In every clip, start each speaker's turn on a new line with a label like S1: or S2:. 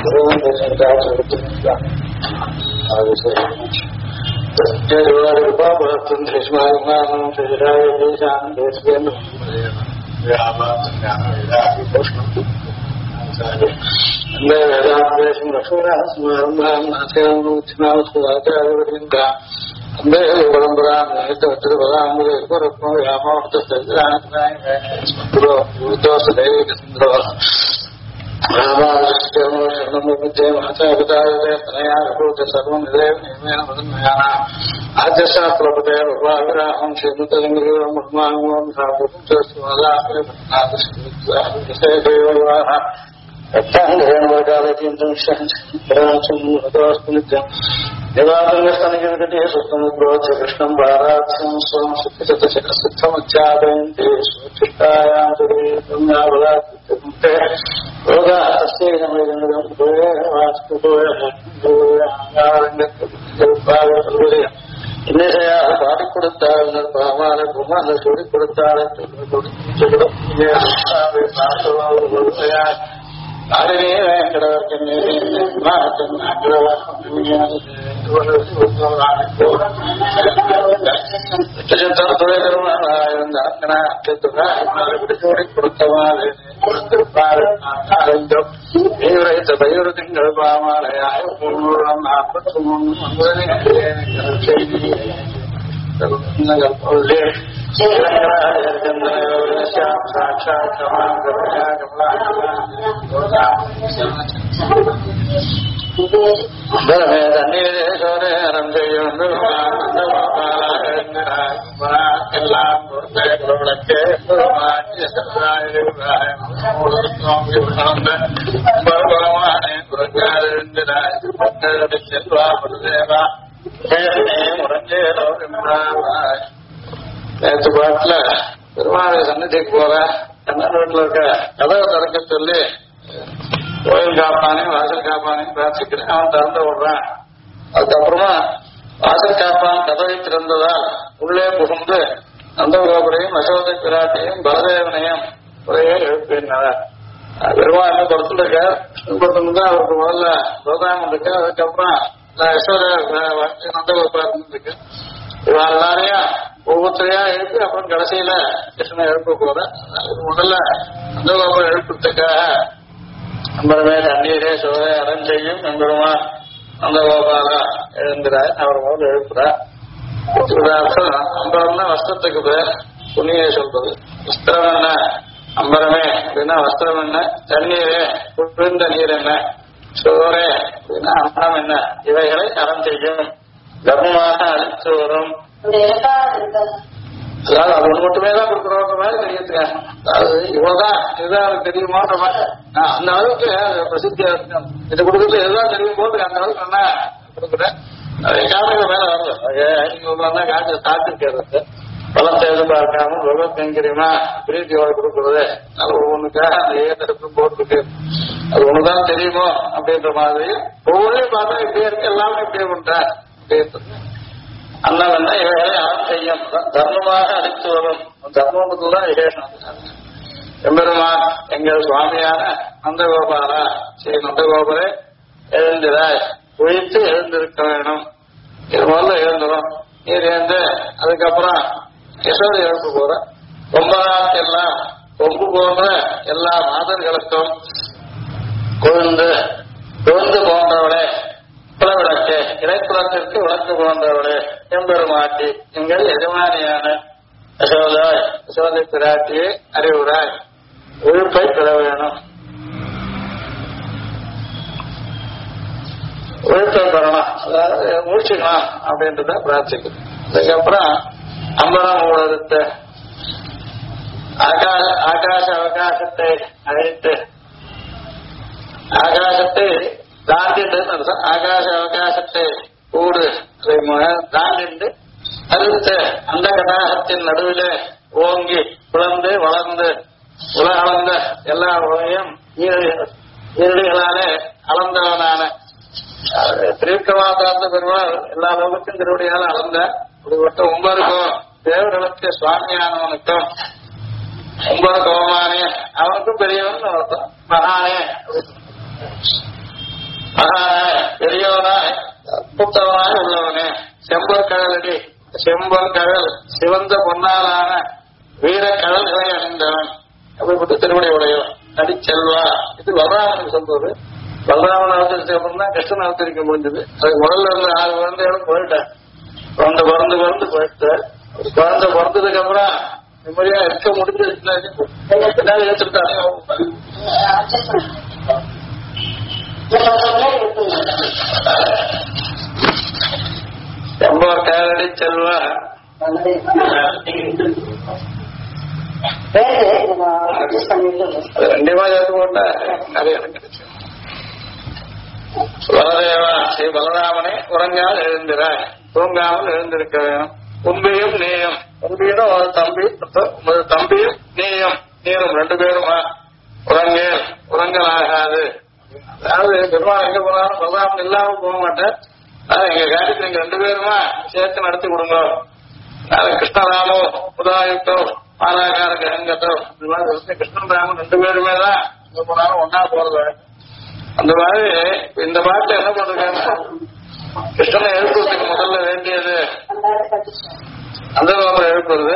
S1: कृष्णं भारात्सं स्वं सुखितशतमुच्चादयन्ति இன்னையா பாடி கொடுத்தாள் பாமால குமார சொல்லி கொடுத்தாள் பயிரத்திங்கள் பாமாலையாய நேற்று பாட்டுல பெருமாளை சன்னதிக்கு போற கண்ணூர்ல இருக்க கதவை திறக்க சொல்லி கோயில் காப்பானே வாசல் காப்பானே பிரார்த்திக்கிறேன். அவன் திறந்து விடுறான். அதுக்கப்புறமா வாசல் காப்பான் கதவை திறந்ததால் உள்ளே புகுந்து நந்தகோபுரையும் யசோதை பிராட்டியும் பலதேவனையும் ஒரே எழுப்பினார். பெருமாள் என்ன படுத்துருக்க தான் அவருக்கு முதல்ல பிரதானம் இருக்கு. அதுக்கப்புறம் யசோதை நந்தகோபுரம் இருந்துருக்கு. இவ எல்லாரையும் ஒவ்வொருத்தரையா எழுப்பி அப்புறம் கடைசியில கிருஷ்ணனை எழுப்ப போறேன். முதல்ல நந்தகோபுரம் எழுப்புறதுக்காக அம்பரமே தண்ணீரே சோதை அறம் செய்யும் நம்பருமா நந்தகோபாலா எழுந்துறார். அவர் முதல்ல எழுப்புறார். அம்பரம்னா வஸ்திரத்துக்கு பேர் புண்ணிய சொல்றது. வஸ்திரம் என்ன அம்பரமே அப்படின்னா வஸ்திரம் என்ன, தண்ணீரே குளிர்ந்த நீர் என்ன, சோரே அப்படின்னா அம்பரம் என்ன, இவைகளை அறம் செய்யும் கர்மமாக அழித்து வரும். அதாவது அது ஒன்று மட்டுமே தான் கொடுக்குறோன்ற மாதிரி தெரியுதுங்க. அதாவது இவ்வளவுதான் இதுதான் தெரியுமான்ற மாதிரி அந்த அளவுக்கு பிரசித்தியா இருக்கும். இதை கொடுக்கறது எதுதான் தெரியும் போது அந்த அளவுக்கு நல்லா கொடுக்குறேன். காமிகள் மேல வரல. நீங்க காட்சி சாத்திருக்கிறது பலத்தை எதிர்பார்க்காம பகவத் கைங்கரியமா பிரீத்தியோட கொடுக்கறது. அது ஒவ்வொன்றுக்கா அந்த ஏதற்கு போட்டுருக்கு. அது ஒண்ணுதான் தெரியுமோ அப்படின்ற மாதிரி ஒவ்வொன்றையும் பார்த்தா இப்படியே இருக்கு, எல்லாமே இப்படியே பண்றேன் அப்படின்னு. அதனால இவைகளை அறம் செய்யும் தர்மமாக அழித்து வரும். தர்மத்துக்குதான் விசேஷம். எம்பெருமான் எங்கள் சுவாமியான நந்தகோபாலா ஸ்ரீ நந்தகோபரே எழுந்திராய் ஒழித்து எழுந்திருக்க வேணும். இது முதல்ல எழுந்துடும். நீர் எழுந்து அதுக்கப்புறம் யசோதை எழுப்பு போற கொம்பனாக்கு எல்லாம் கொம்பு போன்ற எல்லா மாதர்களுக்கும் கொழுந்து போன்றவளே குலவிளக்கு இடைக்குலத்திற்கு விளக்கு போன்றவளே எம்பெருமாட்டி எங்கள் எஜமானியான யசோதை பிராட்டியை அறிவுராய் உயிர்ப்பை பெற வேணும். உயிர்ப்பை பெறணும், அதாவது மூழ்கிக்கலாம் அப்படின்றத பிரார்த்திக்கணும். அதுக்கப்புறம் அம்பரம் ஊழத்த ஆகாச அவகாசத்தை அழைத்து ஆகாசத்தை தாண்டிட்டு ஆகாச அவகாசத்தை கூடு தாண்டிட்டு அறுத்து அந்த கடாகத்தின் நடுவிலே ஓங்கி குழந்து வளர்ந்து உலகளந்த எல்லா உலகையும் ஈரடிகளாலே அளந்தவனான திருக்கமாதார்ந்த பெருமாள் எல்லா லோகத்தின் திருவடியால அளந்த இப்படிப்பட்ட உம்பருக்கும் தேவர்களுக்கு சுவாமியானவனுக்கும் உம்பர் கோமானே அவனுக்கும் பெரியவன் மகானே பெரியவனாய் புத்தவனாய் உள்ளவனே செம்பர் கடலடி செம்பர் கடல் சிவந்த பொன்னாலான வீர கடல்களை அணிந்தவன் அப்படிப்பட்ட திருவடி உடையவன் நடிச்செல்வா. இது பலராமனுக்கு சொல்றது. பலராமன் அவதரிச்சதுக்கு அப்புறம் தான் கிருஷ்ணன் அவதரிக்க முடிஞ்சது. அதுக்கு முதல்ல இருந்து 6 குழந்தைகளும் போயிட்டேன். குழந்தை பிறந்து போயிட்டு குழந்தை பிறந்ததுக்கு அப்புறம் நிம்மதியா இருக்க முடிஞ்சது. பின்னாடி ஏற்றுட்டாங்க. செம்பர் கடலடி செல்வா கண்டிப்பா சேர்த்து போட்டா நிறைய கிடைச்சு. பலதேவா ஸ்ரீ பலராமனை உறங்கால் எழுந்திராய், தூங்காமல் எழுந்திருக்க வேணும். உண்மையும் நேயம், உண்மையிடம் ஒரு தம்பியும் நேயம் நேரம் 2 பேருமா உறங்கலாகாது. அதாவது பெருமாள் எங்க போனாலும் பலராமன் இல்லாம போக மாட்டேன். எங்க காரியத்தை நீங்க 2 பேருமா சேர்த்து நடத்தி கொடுங்க. கிருஷ்ணராமோ உதாயுக்தோ பாலாகார கிரகங்கத்தோ இந்த மாதிரி கிருஷ்ணன் ராமன் 2 பேருமே தான் எங்க போனாலும் ஒன்னா போறது. அந்த மாதிரி இந்த பாட்டுல என்ன பண்றாங்கன்னா கிருஷ்ணனை எழுப்புறதுக்கு முதல்ல வேண்டியது அந்த எழுப்புறது.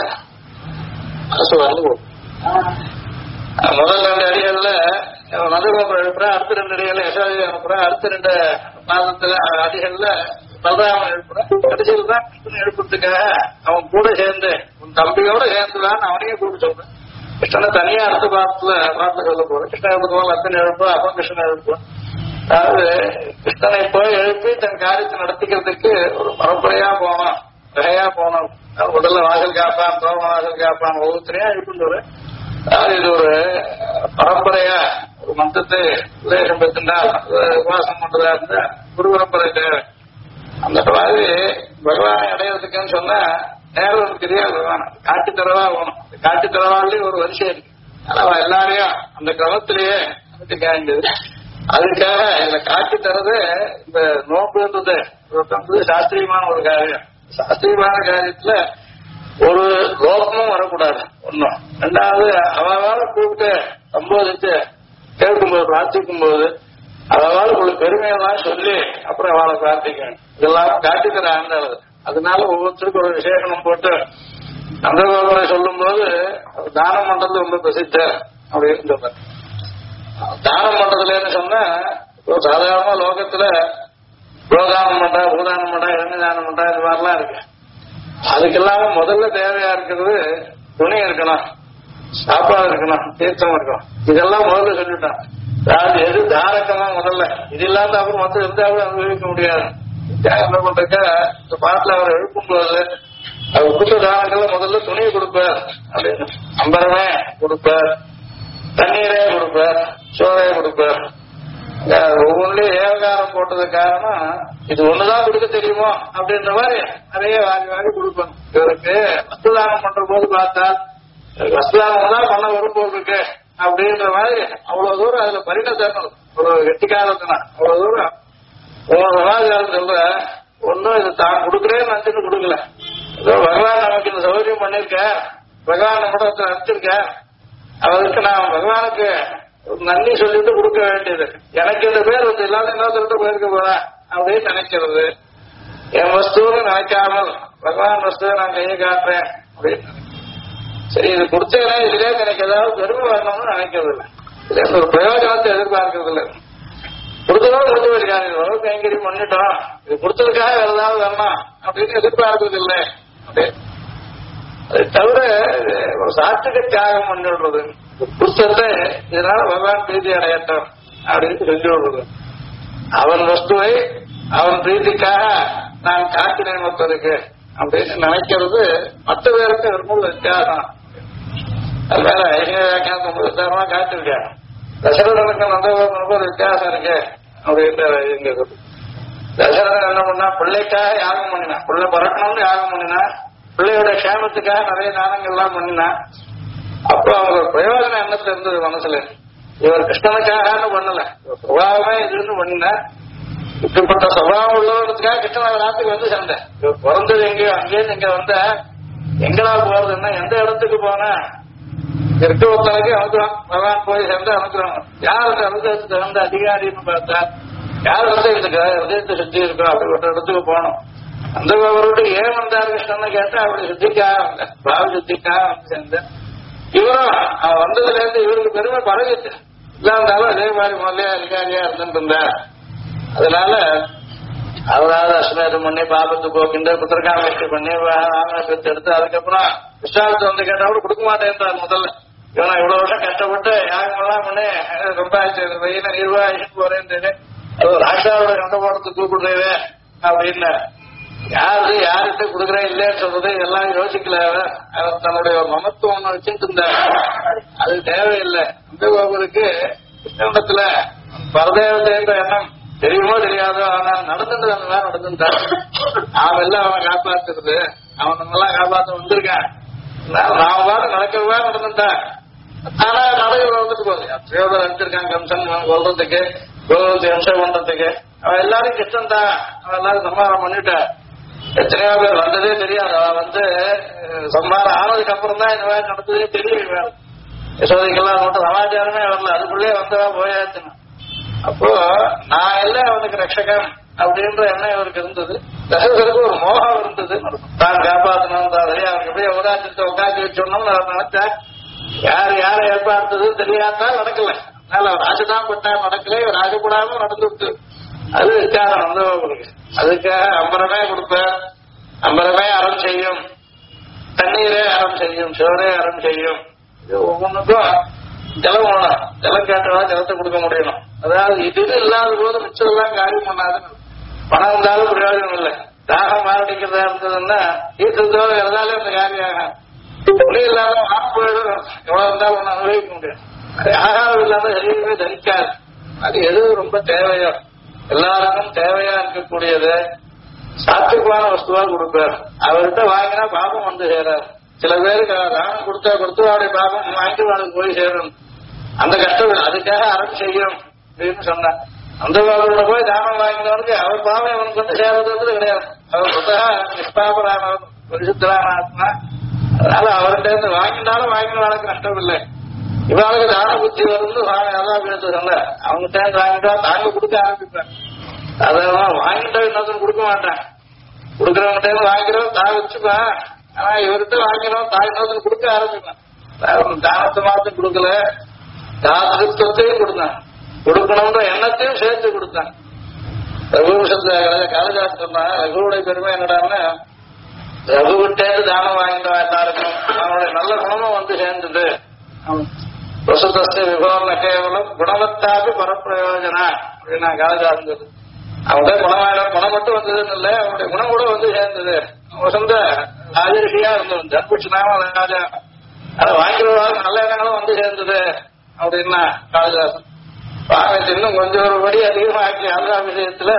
S1: முதல் 2 அடிகள்ல மதுகோபுரம் எழுப்புறேன், அடுத்த 2 அடிகள்ல யசோதை அனுப்புறேன், அடுத்த 2 மாதத்துல அடிகள்ல பலராமன் எழுப்புறேன். கடைசியில் தான் கிருஷ்ணன் எழுப்புறதுக்காக அவன் கூட சேர்ந்து உன் தம்பியோட சேர்ந்துதான் அவனையே கூப்பிட்டு சொல்றேன். கிருஷ்ணனை தனியா அடுத்த பாட்டுல சொல்ல போறேன். கிருஷ்ணன் எழுப்புறோம், அத்தனை எழுப்பும், அப்ப கிருஷ்ணன் எழுப்பும். அதாவது கிருஷ்ணனை போய் எழுப்பி தன் காரியத்தை நடத்திக்கிறதுக்கு ஒரு பரம்பரையா போனோம், வகையா போனோம். முதல்ல வாசல் காப்பான், தோம வாசல் காப்பான், ஒவ்வொருத்தரையா எழுப்புன்னு. அதாவது இது ஒரு பரம்பரையா ஒரு மந்திரத்தை உபதேசம் பெற்றுண்டா உபாசனம் பண்றதா இருந்தா குரு பரம்பரை தேவை. அந்த மாதிரி பகவானை அடையிறதுக்குன்னு சொன்னா நேரம் தெரியாது. பகவான் காட்டி தரவா போகணும். காட்டி தரவாலே ஒரு வரிசை இருக்கு. ஆனா எல்லாரையும் அந்த கிரமத்திலேயே காய்ந்தது. அதுக்காக இதுல காட்டி தரது இந்த நோக்குன்றது சாஸ்திரியமான ஒரு காரியம். சாஸ்திரியமான காரியத்துல ஒரு லோகமும் வரக்கூடாது. ஒன்னும். 2வது அவளால கூப்பிட்டு சம்போதிச்சு கேட்கும்போது பிரார்த்திக்கும் போது அவளால் ஒரு பெருமையெல்லாம் சொல்லி அப்புறம் அவளை பிரார்த்திக்கணும். இதெல்லாம் காட்டித்தர ஆண்டாது. அதனால ஒவ்வொருத்தருக்கும் ஒரு விசேஷனம் போட்டு அந்த கோபுரை சொல்லும் போது தானம் பண்றது ரொம்ப பிரசித்த அப்படின்னு சொல்றேன். தானம் பண்றதுலன்னு சொன்னா சாதாரணமா லோகத்துல கோதானம் பண்றா, பூதானம் பண்றா, தானம் பண்றா, இது மாதிரிலாம் இருக்கு. அதுக்கெல்லாம் முதல்ல தேவையா இருக்கிறது துணி இருக்கணும், சாப்பாடு இருக்கணும், தீர்த்தம் இருக்கணும். இதெல்லாம் முதல்ல சொல்லிட்டான். அதாவது எது தாரக்கமா முதல்ல இது இல்லாத அப்புறம் மொத்தம் இருந்தாலும் அனுபவிக்க முடியாது. என்ன பண்றக்க இந்த பாட்டுல அவர் எழுப்பும் போது அவர் கொடுத்த தானங்கள்ல முதல்ல துணியை கொடுப்பார் அப்படின்னு. அம்பரமே கொடுப்பார், தண்ணீரே கொடுப்பார், சோறையை கொடுப்பார். ஒவ்வொன்றையும் ஏவகாரம் போட்டது காரணம் இது ஒண்ணுதான் கொடுக்க தெரியுமோ அப்படின்ற மாதிரி நிறைய வாங்கி கொடுக்கணும். இவருக்கு வஸ்துதானம் பண்ற போது பார்த்தா வஸ்துதானம் தான் பண்ண வரும்போது இருக்கு அப்படின்ற மாதிரி அவ்வளவு தூரம் அதுல பரிணத்தணும். அவ்வளவு கெட்டிக்காரத்தினா அவ்வளவு தூரம் சமாஜாரம் சொல்ற ஒன்னும் இது தான் கொடுக்குறேன்னு நினைச்சுட்டு கொடுக்கல. ஏதோ பகவான் நமக்கு இந்த சௌகரியம் பண்ணிருக்க, பகவான் நம்ம நினைச்சிருக்க, அவருக்கு நான் பகவானுக்கு நன்றி சொல்லிட்டு கொடுக்க வேண்டியது. எனக்கு இந்த பேர் வந்து இல்லாத என்ன சொல்லிட்டு போயிருக்க போறேன் அப்படின்னு நினைக்கிறது. என் வஸ்துன்னு நினைக்காமல் பகவான் வஸ்துவை நான் கையை காட்டுறேன் அப்படின்னு. சரி இது கொடுத்தேன்னா இதுல எனக்கு ஏதாவது பெருமை வரணும்னு நினைக்கிறது இல்லை. இதுல ஒரு பிரயோஜனத்தை எதிர்பார்க்கறது இல்லை. கொடுத்ததோடு கொடுத்து போயிருக்காங்க, கைங்கரியம் பண்ணிட்டோம், இது கொடுத்ததுக்காக வேற ஏதாவது வரணும் அப்படின்னு எதிர்பார்க்கறது இல்லை. அதை தவிர ஒரு சாத்திக தியாகம் பண்ணி விடுறது. புத்தகத்தை இதனால பகவான் பிரீதி அடையட்டும் அப்படின்னு செஞ்சு விடுறது. அவன் வஸ்துவை அவன் பிரீதிக்காக நான் காட்டினேன் மொத்ததுக்கு அப்படின்னு நினைக்கிறது மற்ற பேருக்கு ரொம்ப வித்தியாசம். அது வேற ஐநூறு காட்டிருக்கேன். தசரதனுக்கு நந்தகோபனுக்கு ஒரு வித்தியாசம் இருக்கு அப்படின்னு. தசரதன் என்ன பண்ணா, பிள்ளைக்காக யாகம் பண்ணினா, பிள்ளை பறக்கணும்னு யாகம் பண்ணினா, பிள்ளையோட கேமத்துக்காக நிறைய தானங்கள்லாம் பண்ணினா. அப்போ அவங்க பிரயோஜனம் என்னத்துல இருந்தது மனசுல? இவர் கிருஷ்ணனுக்காக பண்ணல, சுபாவமே இதுன்னு பண்ணினா. இப்படிப்பட்ட சுபாவம் உள்ளவர்களுக்காக கிருஷ்ணன் நாட்டுக்கு வந்து சண்டை. இவர் பிறந்தது எங்கேயோ, அங்கேயிருந்து இங்க வந்த எங்கடா போறதுன்னா எந்த இடத்துக்கு போனா ஒருத்தனுக்கு அனுப்புறான். பகவான் போய் சேர்ந்து அனுப்புறாங்க. யாருக்கு அனுபவத்துக்கு வந்த அதிகாரின்னு பார்த்தா யார் வந்து இந்த ஹிருதயத்தை சுத்தி இருக்கோ அப்படிப்பட்ட இடத்துக்கு போகணும். அந்த அவரோட ஏன் வந்தார் கிருஷ்ணன் கேட்டா அப்படி சுத்திக்காக வந்தேன், பாவ சுத்திக்காக வந்து சேர்ந்தேன். இவரும் வந்ததுல இருந்து இவருக்கு பெருமை பழகிட்டு இல்லாந்தாலும் அதே மாதிரி முதல்ல அதிகாரியா இருந்துட்டு இருந்தார். அதனால அவராவது அஸ்மேதம் பண்ணி பாபத்து போக்கின்ற புத்திரகாமேஷ்டி பண்ணி பெற்று எடுத்து அதுக்கப்புறம் விஸ்வாசத்தை வந்து கேட்டா கூட கொடுக்க மாட்டேன்றார். முதல்ல இவனா இவ்வளவு வருஷம் கஷ்டப்பட்டு யாருமெல்லாம் பண்ணி ரொம்ப வெயில நிர்வாகிட்டு போறேன்னு அது ராஷாவோட கண்ட போறதுக்கு கூப்பிடுறேவே அப்படின்னு யார்கிட்ட கொடுக்குறேன் இல்லைன்னு சொல்றது எல்லாம் யோசிக்கல. அவர் தன்னுடைய மமத்துவம் ஒண்ணு வச்சுட்டு இருந்தார். அது தேவையில்லை. அந்த கோபுருக்கு கிருஷ்ணத்துல பரதேவதைன்ற எண்ணம் தெரியுமோ தெரியாதோ ஆனால் நடந்துட்டு அந்த மாதிரி நடந்துட்டான். அவன் எல்லாம் அவன் காப்பாத்துறது, அவன் நம்மெல்லாம் காப்பாற்ற வந்திருக்கான். நான் பாட்டு நடக்கிறதா நடந்துட்டான். ஆனா நடைகள் வந்துட்டு போகுது. எத்தனையோ பேர் அனுப்பிச்சிருக்கான் கம்சன் கொல்றதுக்கு, கோபத்தை ஹம்சம் பண்றதுக்கு. அவன் எல்லாரும் கிருஷ்ணன் தான், அவன் எல்லாரும் சம்மாரம் பண்ணிட்டான். எத்தனையோ பேர் வந்ததே தெரியாது. அவன் வந்து சம்மாரம் ஆனதுக்கு அப்புறம் தான் இந்த மாதிரி நடந்ததே தெரியும். யசோதைக்கெல்லாம் மட்டும் சமாச்சாரமே வரல, அதுக்குள்ளே வந்தவா போயாச்சுன்னு. அப்போ நான் எல்லாம் அவனுக்கு ரட்சகன் அப்படின்ற எண்ணம் இவருக்கு இருந்தது. தசரதருக்கு ஒரு மோகம் இருந்தது. தான் காப்பாற்றணும் தான் அவனுக்கு எப்படியே உதாரணத்தை உட்காந்து வச்சோம்னு அவர் நினைச்சேன். யார் யாரை ஏற்பாடுறது தெரியாதான் நடக்கல. அதனால அவர் ஆசைதான் பட்டா நடக்கல, இவர் ஆசைப்படாம நடந்துட்டு அது வித்தியாசம் வந்தவங்களுக்கு. அதுக்காக அம்பரமே கொடுப்பேன், அம்பரமே அறம் செய்யும், தண்ணீரே அறம் செய்யும், சிவரே அறம் செய்யும். இது ஒவ்வொன்றுக்கும் ஜலம் வேணும். ஜலம் கேட்டவா ஜலத்தை கொடுக்க முடியணும். அதாவது இது இல்லாத போது மிச்சம் எல்லாம் காரியம் பண்ணாதுன்னு. பணம் இருந்தாலும் பிரயோஜனம் இல்லை. தாகம் மாரடிக்கிறதா இருந்ததுன்னா ஈட்டத்தோ இருந்தாலும் அந்த காரியம் ஆகும். புளி இல்லாத வாரம் போயிடும். எவ்வளவு இருந்தாலும் ஒண்ணு அனுபவிக்க முடியும். ஆகாரம் இல்லாத சரீரமே தரிக்காது. அது எது ரொம்ப தேவையோ எல்லாருக்கும் தேவையா இருக்கக்கூடியது சாத்தியமான வஸ்துவா கொடுப்பார். அவர்கிட்ட வாங்கினா பாபம் வந்து சேராது. சில பேருக்கு தானம் கொடுத்தா கொடுத்து அவருடைய பாபம் வாங்கி அவனுக்கு போய் சேரும். அந்த கஷ்டம் அதுக்காக அறம் செய்யும் அப்படின்னு சொன்னார். அந்த பாபோட போய் தானம் வாங்கினவனுக்கு அவர் பாவம் அவனுக்கு வந்து சேர்றது கிடையாது. அவர் புத்தகா நிஷ்பாபரானவர், பரிசுத்தரான ஆத்மா. அதனால அவர்கிட்ட இருந்து வாங்கினாலும் வாங்கினவனுக்கு நஷ்டம் இல்லை. இவனுக்கு தான புத்தி வந்து அதான் பேச சொன்ன அவங்ககிட்ட வாங்கிட்டா தாங்க கொடுக்க ஆரம்பிப்பேன். அதான் வாங்கிட்டா இன்னொருத்தர் கொடுக்க மாட்டேன். கொடுக்குறவங்கிட்ட வாங்கிறோம் தான் வச்சுப்பேன். ஆனா இவர்கிட்ட வாங்கினோம் தாய் இன்னொருத்தர் கொடுக்க ஆரம்பிப்பேன். தானத்தை மாத்தம் கொடுக்கல, தானத்தையும் கொடுத்தான், கொடுக்கணும்ன்ற எண்ணத்தையும் சேர்த்து கொடுத்தான். ரகுவம்சத்துல காலஜாஸ் சொன்னா ரகுவுடைய பெருமை என்னடான்னு ரகுவிட்டேந்து தானம் வாங்கிட்டோம் எல்லாருக்கும் அவனுடைய நல்ல குணமும் வந்து சேர்ந்தது. பிரசுதஸ்ய விபவன கேவலம் குணவத்தாபி பரப்பிரயோஜனா அப்படின்னா காலஜாஸ் அவனுடைய குணம் மட்டும் வந்ததுன்னு இல்லை, அவனுடைய குணம் கூட வந்து சேர்ந்தது. வசந்த ராஜரிஷியா இருந்தவன் தர்புஷனாம ராஜா. அதை வாங்கிடுவாங்க நல்ல எண்ணங்களும் வந்து சேர்ந்தது அப்படின்னா காளிதாசன் வாங்கி இன்னும் கொஞ்சம் ஒரு படி அதிகமாக்கி ஆந்திரா விஷயத்துல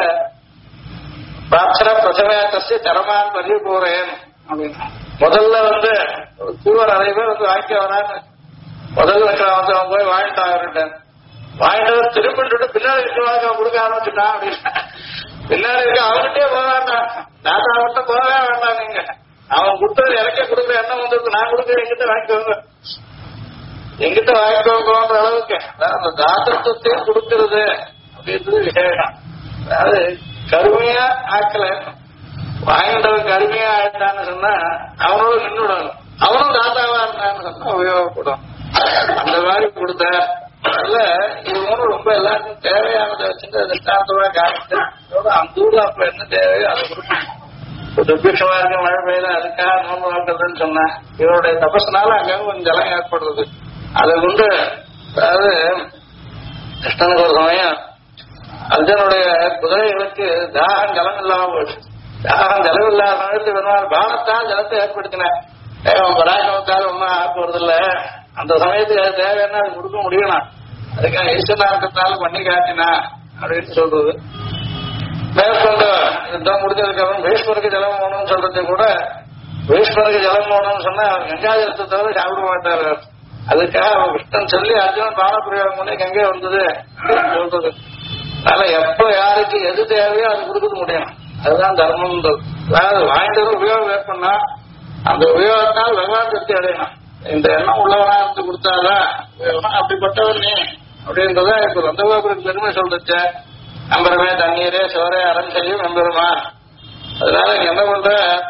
S1: பாட்சர பிரசவேத்தசி தரமான் பதிவு போறேன் அப்படின்னா முதல்ல வந்து தூவர் நிறைய பேர் வந்து வாங்கி வரான்னு முதல்ல வந்து அவன் போய் வாங்கிட்டான் அவர்கிட்ட. வாங்கிட்டு திரும்பிட்டு பின்னாடி இருக்கிறவங்க அவன் கொடுக்க ஆரம்பிச்சுட்டான் அப்படின்னா பின்னாடி இருக்க அவன்கிட்டே போக வேண்டாம், தாத்தா மட்டும் போகவே வேண்டாம். நீங்க அவன் கொடுத்தது எனக்கே கொடுக்குற எண்ணம் வந்துருக்கு, நான் கொடுக்குற எங்கிட்ட வாங்கிக்கோங்க, எங்கிட்ட வாங்கிக்கோங்கிற அளவுக்கு அந்த தாத்தத்துவத்தையும் கொடுக்கறது அப்படின்றது விசேஷம். அதாவது கருமையா ஆக்கல, வாங்கிட்டவன் கருமையா ஆயிட்டான்னு சொன்னா அவனோட நின்றுடணும், அவனும் தாத்தாவா இருந்தான்னு சொன்னா உபயோகப்படும். அந்த மாதிரி கொடுத்த அதனால இது மூணு ரொம்ப எல்லாருக்கும் தேவையானதை வச்சுட்டு திஷ்டாந்தமா காமிச்சு அந்த ஊர்ல அப்ப என்ன தேவையோ அதை கொடுக்கணும். துர்பிக்ஷமா இருக்க மழை பெய்யுது அதுக்காக நோம்பு நோக்கிறதுன்னு சொன்னா இவருடைய தபஸ்னால அங்க கொஞ்சம் ஜலம் ஏற்படுறது. அதை கொண்டு அதாவது கிருஷ்ணனுக்கு ஒரு சமயம் அர்ஜுனுடைய குதிரைகளுக்கு தாகம் ஜலம் இல்லாம போயிடுச்சு. தாகம் ஜலம் இல்லாத சமயத்துக்கு வருவார் பானத்தான் ஜலத்தை ஏற்படுத்தினேன். பராக்கிரமத்தால் ஒன்னும் ஆக போறதில்ல, அந்த சமயத்துக்கு அது தேவைன்னா அது கொடுக்க முடியணும், அதுக்காக ஈஸ்வரனாக்கத்தால பண்ணி காட்டினா அப்படின்னு சொல்றது. மேற்கொண்டு யுத்தம் முடிஞ்சதுக்கு அப்புறம் பீஷ்மருக்கு ஜலம் போகணும்னு சொல்றது கூட பீஷ்மருக்கு ஜலம் போகணும்னு சொன்னா கங்கா ஜலத்தை தவிர சாப்பிட மாட்டாரு. அதுக்காக அவன் கிருஷ்ணன் சொல்லி அர்ஜுனன் பான பிரயோகம் பண்ணி கங்கை வந்தது சொல்றது. அதனால எப்ப யாருக்கு எது தேவையோ அது கொடுக்க முடியும், அதுதான் தர்மம்ன்றது. அதாவது வாங்கிட்டு உபயோகம் ஏற்பண்ணா அந்த உபயோகத்தால் வெவ்வேறு திருப்தி அடையணும். இந்த எண்ணம் உள்ளவனா இருந்து கொடுத்தாதான் அப்படிப்பட்டவர் நீ அப்படின்றத இப்ப ரந்தகோபுரத்து பெருமை சொல்றச்ச நம்பருமே தண்ணீரே சோரே அறம் செய்யும் நம்பருமா. அதனால என்ன பண்ற,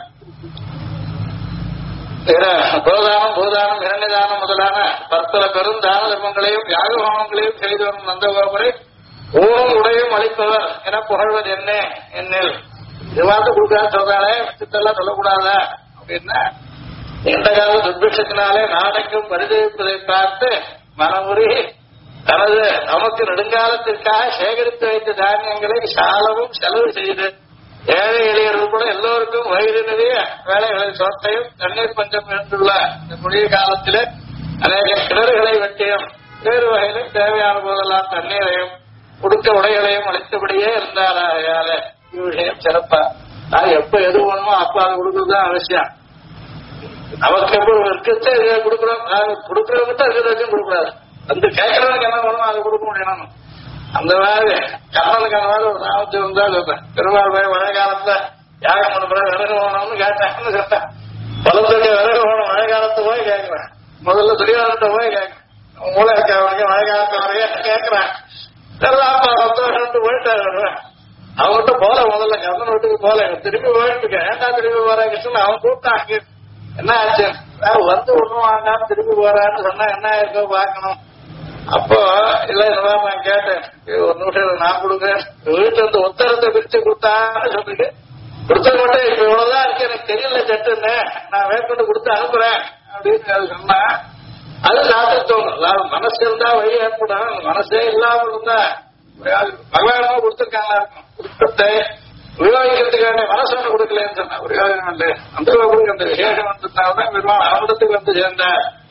S1: கோதானம் பூதானம் இரண்யதானம் முதலான பற்பல பெரும் தான தர்மங்களையும் யாக ஹோமங்களையும் செய்து வரும் நந்தகோபுரை ஊரும் உடையும் அளிப்பவர் என புகழ்வது என்ன என்னில். இது பார்த்து கொடுக்காது சொல்றானே, விசித்தெல்லாம் சொல்லக்கூடாத அப்படின்னா, நீண்ட கால துர்பிஷத்தினாலே நாடெங்கும் பரிதவிப்பதை பார்த்து மனமுறி தனது நமக்கு நெடுங்காலத்திற்காக சேகரித்து வைத்த தானியங்களை சாலவும் செலவு செய்து ஏழை எளியர்கள் கூட எல்லோருக்கும் வயிறு நிறைய வேலைகளில் சோத்தையும் தண்ணீர் பஞ்சம் இருந்துள்ள இந்த குளிய காலத்திலே அநேக கிணறுகளை வெட்டியும் வேறு வகையிலும் தேவையான போதெல்லாம் தண்ணீரையும் கொடுக்க உடைகளையும் அளித்தபடியே இருந்தாராயால இவ்விஷயம் சிறப்பா. நான் எப்ப எது வேணுமோ அப்ப அது கொடுக்கறதுதான் அவசியம். நமக்கு எப்ப இருக்கிறத இதை கொடுக்குறோம், கொடுக்கறவங்கிட்ட இருக்கிறதையும் கொடுக்கூடாது. வந்து கேட்கறவனுக்கு என்ன வேணுமோ அதை கொடுக்க முடியணும். அந்த மாதிரி கண்ணனுக்கு அந்த மாதிரி ஒரு சாமர்த்தியம் இருந்தா சொல்றேன். பெருமாள் போய் மழை காலத்துல யாகம் பண்ண பிறகு விறகு வேணும்னு கேட்டேன்னு சொல்றேன். பலத்துக்கு விறகு வேணும் மழை காலத்து போய் கேட்கிறேன். முதல்ல துரியாதத்தை போய் கேட்கிறேன். மூளை இருக்கவனுக்கு மழை காலத்து வரைய கேட்கிறேன். எல்லாம் சந்தோஷம் போயிட்டாரு. அவன்கிட்ட போல முதல்ல கண்ணன் வீட்டுக்கு போல திரும்பி போயிட்டு இருக்கேன். ஏன்டா திரும்பி போற கிருஷ்ணன் அவன் கூப்பிட்டான். என்ன ஆச்சு, வந்து விடுவான் திரும்பி போறான்னு சொன்னா என்ன இருக்கோ பாக்கணும். அப்போ இல்ல இதெல்லாம் நான் கேட்டேன், ஒரு நிமிஷம் நான் கொடுக்குறேன், வீட்டுல இருந்து உத்தரத்தை பிரிச்சு கொடுத்தான்னு சொல்லிட்டு கொடுத்தது மட்டும் இப்ப இவ்வளவுதான் இருக்கு எனக்கு தெரியல சட்டுன்னு நான் மேற்கொண்டு கொடுத்து அனுப்புறேன் அப்படின்னு அது சொன்னா அது சாப்பிட்டு தோணும். மனசு இருந்தா வழி ஏற்படும், மனசே இல்லாம இருந்தா பகவானமா கொடுத்துருக்காங்களா இருக்கும். கொடுக்கத்தை விவாதிக்கிறதுக்கான மனசு ஒண்ணு கொடுக்கலன்னு சொன்னா விவாதம் வந்து அந்த அந்த விசேஷம் வந்ததுனால்தான் பெருமாள் ஆனந்தத்துக்கு வந்து சேர்ந்த.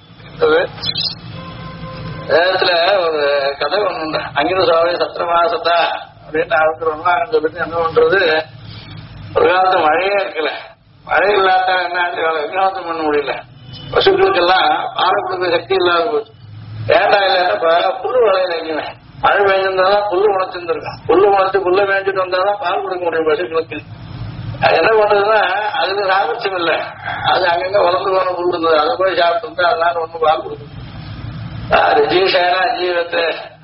S1: வேதத்துல ஒரு கதை ஒண்ணு உண்டு, அங்கித சுவாமி சத்திரமாசத்தா அப்படின்னு ஆரம்பிக்கிறோம்னா சொல்லிட்டு என்ன பண்றது, ஒரு காலத்து மழையே இருக்கல, மழை இல்லாத என்ன விநியோகம் பண்ண முடியல, பசுக்களுக்கெல்லாம் பாலை கொடுக்க சக்தி இல்லாத போச்சு. ஏண்டா இல்லைன்னா புல்லு வளையல எங்கேயுமே, மழை பெஞ்சிருந்தாதான் புல்லு முளைச்சிருந்திருக்கும், புல்லு முளைச்சு புல்ல மேய்ஞ்சிட்டு வந்தாதான் பால் கொடுக்க முடியும் பசுக்களுக்கு. அது என்ன பண்றதுன்னா அதுக்கு சாமர்த்தியம் இல்லை, அது அங்கங்க வளர்ந்து போன புல் இருந்தது, அதை போய் சாப்பிட்டு இருந்தா அதனால ஒண்ணு பால் கொடுக்கும். ஜீஷேனா ஜீவத்தை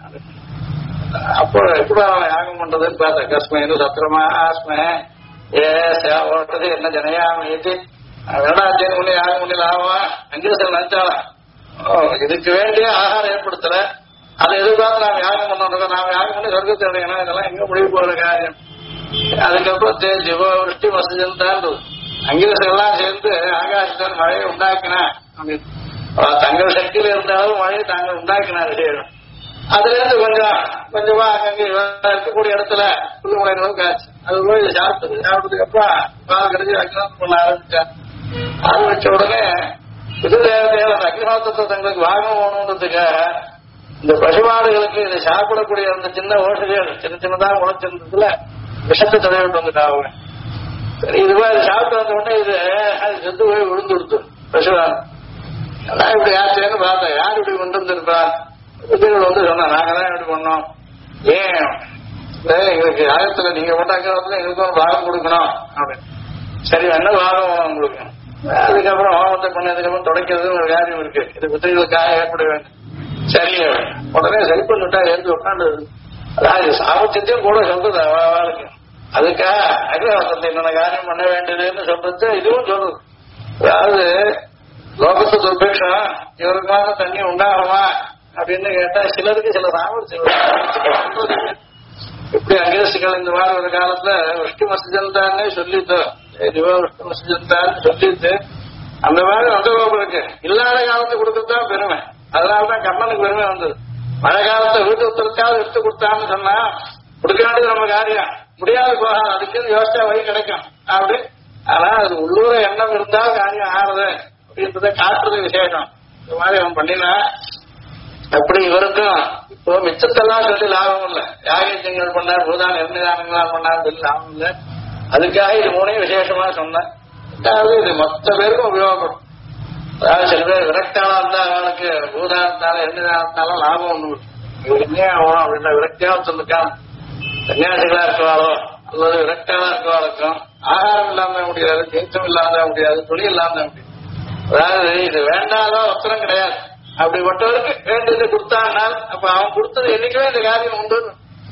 S1: அப்போ எப்படி அவன் யாகம் பண்றதுன்னு பார்த்தேன். கஸ்மைன்னு சத்திரமா ஆஸ்மே ஏ ஓட்டது என்ன ஜனையாமி வேடாச்சேன்னு முன்னே யாகம் முன்னில் ஆவா அங்கேசல் நினைச்சாலாம் இதுக்கு வேண்டிய ஆகாரம் ஏற்படுத்தல, அதை எதிர்பார்த்து நாம் யாகம் பண்ணோம். நாம் யாகம் பண்ணி சொர்க்கத்தை அடையணும், இதெல்லாம் எங்க முடிவு போற காரியம். அதுக்கப்புறம் ஜிவோ விருஷ்டி வசதின்னு தான் அங்கேசல் எல்லாம் சேர்ந்து ஆகாசத்தான் மழையை உண்டாக்கினா அப்படின்னு தங்கள் சக்தியில இருந்தாலும் மழையை தாங்கள் உண்டாக்கினார் செய்யணும். அதுல இருந்து கொஞ்சமா அங்கங்க இருக்கக்கூடிய இடத்துல புல்லு முளைகளும் காய்ச்சி அது போய் சாப்பிட்டதுக்கு அப்புறம் பால் கிடைச்சி அக்னிஹோத்திரம் பண்ண ஆரம்பிச்சான். ஆரம்பிச்ச உடனே புது தேவதையால் அந்த அக்னிஹோத்திரத்தை தங்களுக்கு வாகம் போகணுன்றதுக்காக இந்த பசுமாடுகளுக்கு இதை சாப்பிடக்கூடிய அந்த சின்ன ஓசைகள் சின்ன சின்னதாக உழைச்சிருந்ததுல விஷத்தை தடவிட்டு வந்துட்டாங்க. சரி இது மாதிரி சாப்பிட்டு வந்த உடனே இது அது செத்து போய் விழுந்து கொடுத்து பசுவான். அதான் இப்படி ஆச்சேன்னு பார்த்தேன், யார் இப்படி கொண்டு வந்திருப்பா வந்து சொன்னா நாங்கதான் இப்படி பண்ணோம். ஏன் எங்களுக்கு ஆயத்துல நீங்க போட்டாக்கிறதுல எங்களுக்கு பாகம் கொடுக்கணும் அப்படின்னு. சரி என்ன பாகம் உங்களுக்கு, அதுக்கப்புறம் ஹோமத்தை பண்ணதுக்கப்புறம் தொடக்கிறது ஒரு காரியம் இருக்கு, இது புத்திரிகளுக்காக ஏற்பட வேண்டும். சரி உடனே சரி பண்ணிட்டா எழுந்து உட்காந்து அதாவது சாமர்த்தியத்தையும் கூட சொல்றது அவளுக்கு. அதுக்காக அக்னிஹோத்திரத்தை என்னென்ன காரியம் பண்ண வேண்டியதுன்னு சொல்றது இதுவும் சொல்றது. அதாவது லோகத்து துர்பிக்ஷம் இவருக்காக தண்ணி உண்டாகுமா அப்படின்னு கேட்டா சிலருக்கு சில சாமர்த்தியம் இப்படி அங்கேசிகள் இந்த மாதிரி ஒரு காலத்துல விஷ்ணு மசிஜந்தான்னு சொல்லிட்டு விஷ்ணு மசிஜந்தான்னு சொல்லிட்டு அந்த மாதிரி நந்தகோபம் இருக்கு. இல்லாத காலத்தை கொடுத்துதான் பெருமை, அதனாலதான் கண்ணனுக்கு பெருமை வந்தது. மழை காலத்தை வீட்டு உத்தரவுக்காவது எடுத்து கொடுத்தான்னு சொன்னா கொடுக்க வேண்டியது நம்ம காரியம் முடியாது போகாது, அதுக்குன்னு யோசிச்சா வழி கிடைக்கும் அப்படி. ஆனா அது உள்ளூர எண்ணம் இருந்தால் காரியம் ஆறுது அப்படின்றத காட்டுறது விசேஷம். இந்த மாதிரி அவன் பண்ணினா அப்படி இவருக்கும் இப்போ மிச்சத்தெல்லாம் சொல்லி லாபம் இல்லை. யாகங்கள் பண்ணார், பூதான எண்ணெய் பண்ணார் சொல்லி லாபம் இல்லை. அதுக்காக இது மூணையும் விசேஷமா சொன்னேன். இது மொத்த பேருக்கும் உபயோகப்படும். அதாவது சில பேர் விரக்தானா இருந்தா அவனுக்கு பூதானத்தால எண்ணெய் தானத்தாலும் லாபம் ஒண்ணு என்ன ஆகும் அப்படின்னா விரக்தியாக சொல்லிருக்கான். சன்னியாசிகளா இருக்கவாளோ அல்லது விரக்தானா இருக்கவாளுக்கும் ஆகாரம் இல்லாம முடியாது, ஜெயிச்சம் இல்லாம முடியாது, துணி இல்லாம முடியாது. அதாவது இது வேண்டாதோ உத்தரம் கிடையாது. அப்படிப்பட்டவருக்கு வேண்டியது கொடுத்தானால் அப்ப அவன் கொடுத்தது என்னைக்குமே இந்த காரியம் உண்டு.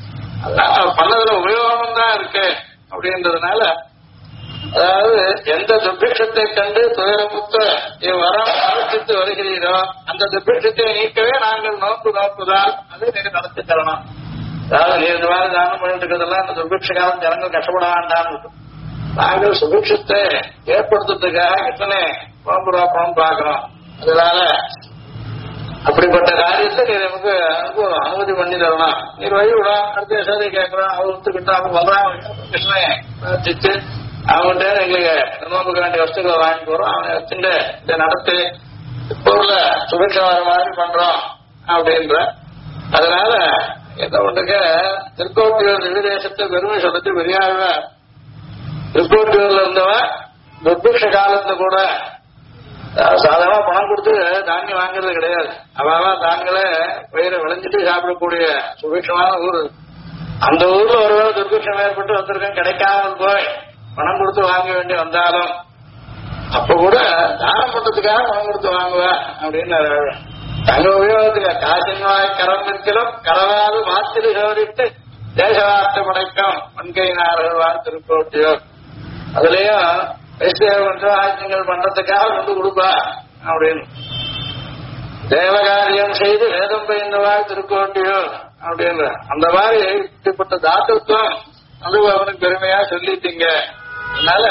S1: பண்ணதுல உபயோகம் தான் இருக்கு அப்படின்றதுனால, அதாவது எந்த துர்பிக்ஷத்தை கண்டு துயரமுத்த வரம் அனுஷ்டித்து வருகிறீரோ அந்த துர்பிக்ஷத்தை நீக்கவே நாங்கள் நோக்குதான் அது நீங்க நடத்தி தரணும். அதாவது நீ இந்த மாதிரி தானம் பண்ணிட்டு இருக்கிறதெல்லாம் இந்த துர்பிக்ஷ காலம் ஜனங்கள் கஷ்டப்பட வேண்டாம்னு நாங்கள் சுபிக்ஷத்தை ஏற்படுத்துறதுக்காக எத்தனை பணம் பார்க்கிறோம். அதனால அப்படிப்பட்ட காரியத்தை நீ நமக்கு அனுமதி பண்ணி தரணும். நீ வழி விடும். அடுத்த சரி கேட்கிறோம், அவர் ஒத்துக்கிட்டு அவங்க வர்றாங்க கிருஷ்ணனை பிரார்த்திச்சு அவங்ககிட்ட எங்களுக்கு நோம்புக்கு வேண்டிய வஸ்துக்களை வாங்கிட்டு வரோம். அவனை வச்சுட்டு இதை நடத்தி இப்போ உள்ள சுபிக்ஷம் வர மாதிரி பண்றோம் அப்படின்ற. அதனால என்ன பண்றக்க திருக்கோட்டியூர் திவ்யதேசத்தை பெருமை சொல்லிட்டு பெரியாவே திருக்கோட்டியூர்ல இருந்தவன் துர்பிக்ஷ காலத்துல கூட சாதாரண பணம் கொடுத்து தானியம் வாங்குறது கிடையாது. அவன் தாங்களே பயிரை விளைஞ்சிட்டு சாப்பிடக்கூடிய சுபிக்ஷமான ஊர். அந்த ஊர்ல ஒருவேளை துர்பிக்ஷம் ஏற்பட்டு வந்திருக்கேன் கிடைக்காமல் போய் பணம் கொடுத்து வாங்க வேண்டி வந்தாலும் அப்ப கூட தானம் பண்றதுக்காக பணம் கொடுத்து வாங்குவேன் அப்படின்னு தங்க உபயோகத்துக்கு காசின்வாய் கரம் இருக்கிறோம் கரவாது மாத்திரை சோதிட்டு தேசவார்த்தை படைக்கும் பண்கையினார்கள் திருக்கோட்டியோ அதுலயும் ஆஜ்யங்கள் பண்றதுக்காக வந்து கொடுப்பா அப்படின்னு தேவகாரியம் செய்து வேதம் பயின்றவாய் திருக்கோட்டியோ அப்படின்ற அந்த மாதிரி இப்படிப்பட்ட தாத்தத்துவம் அது அவனுக்கு பெருமையா சொல்லிட்டீங்க. அதனால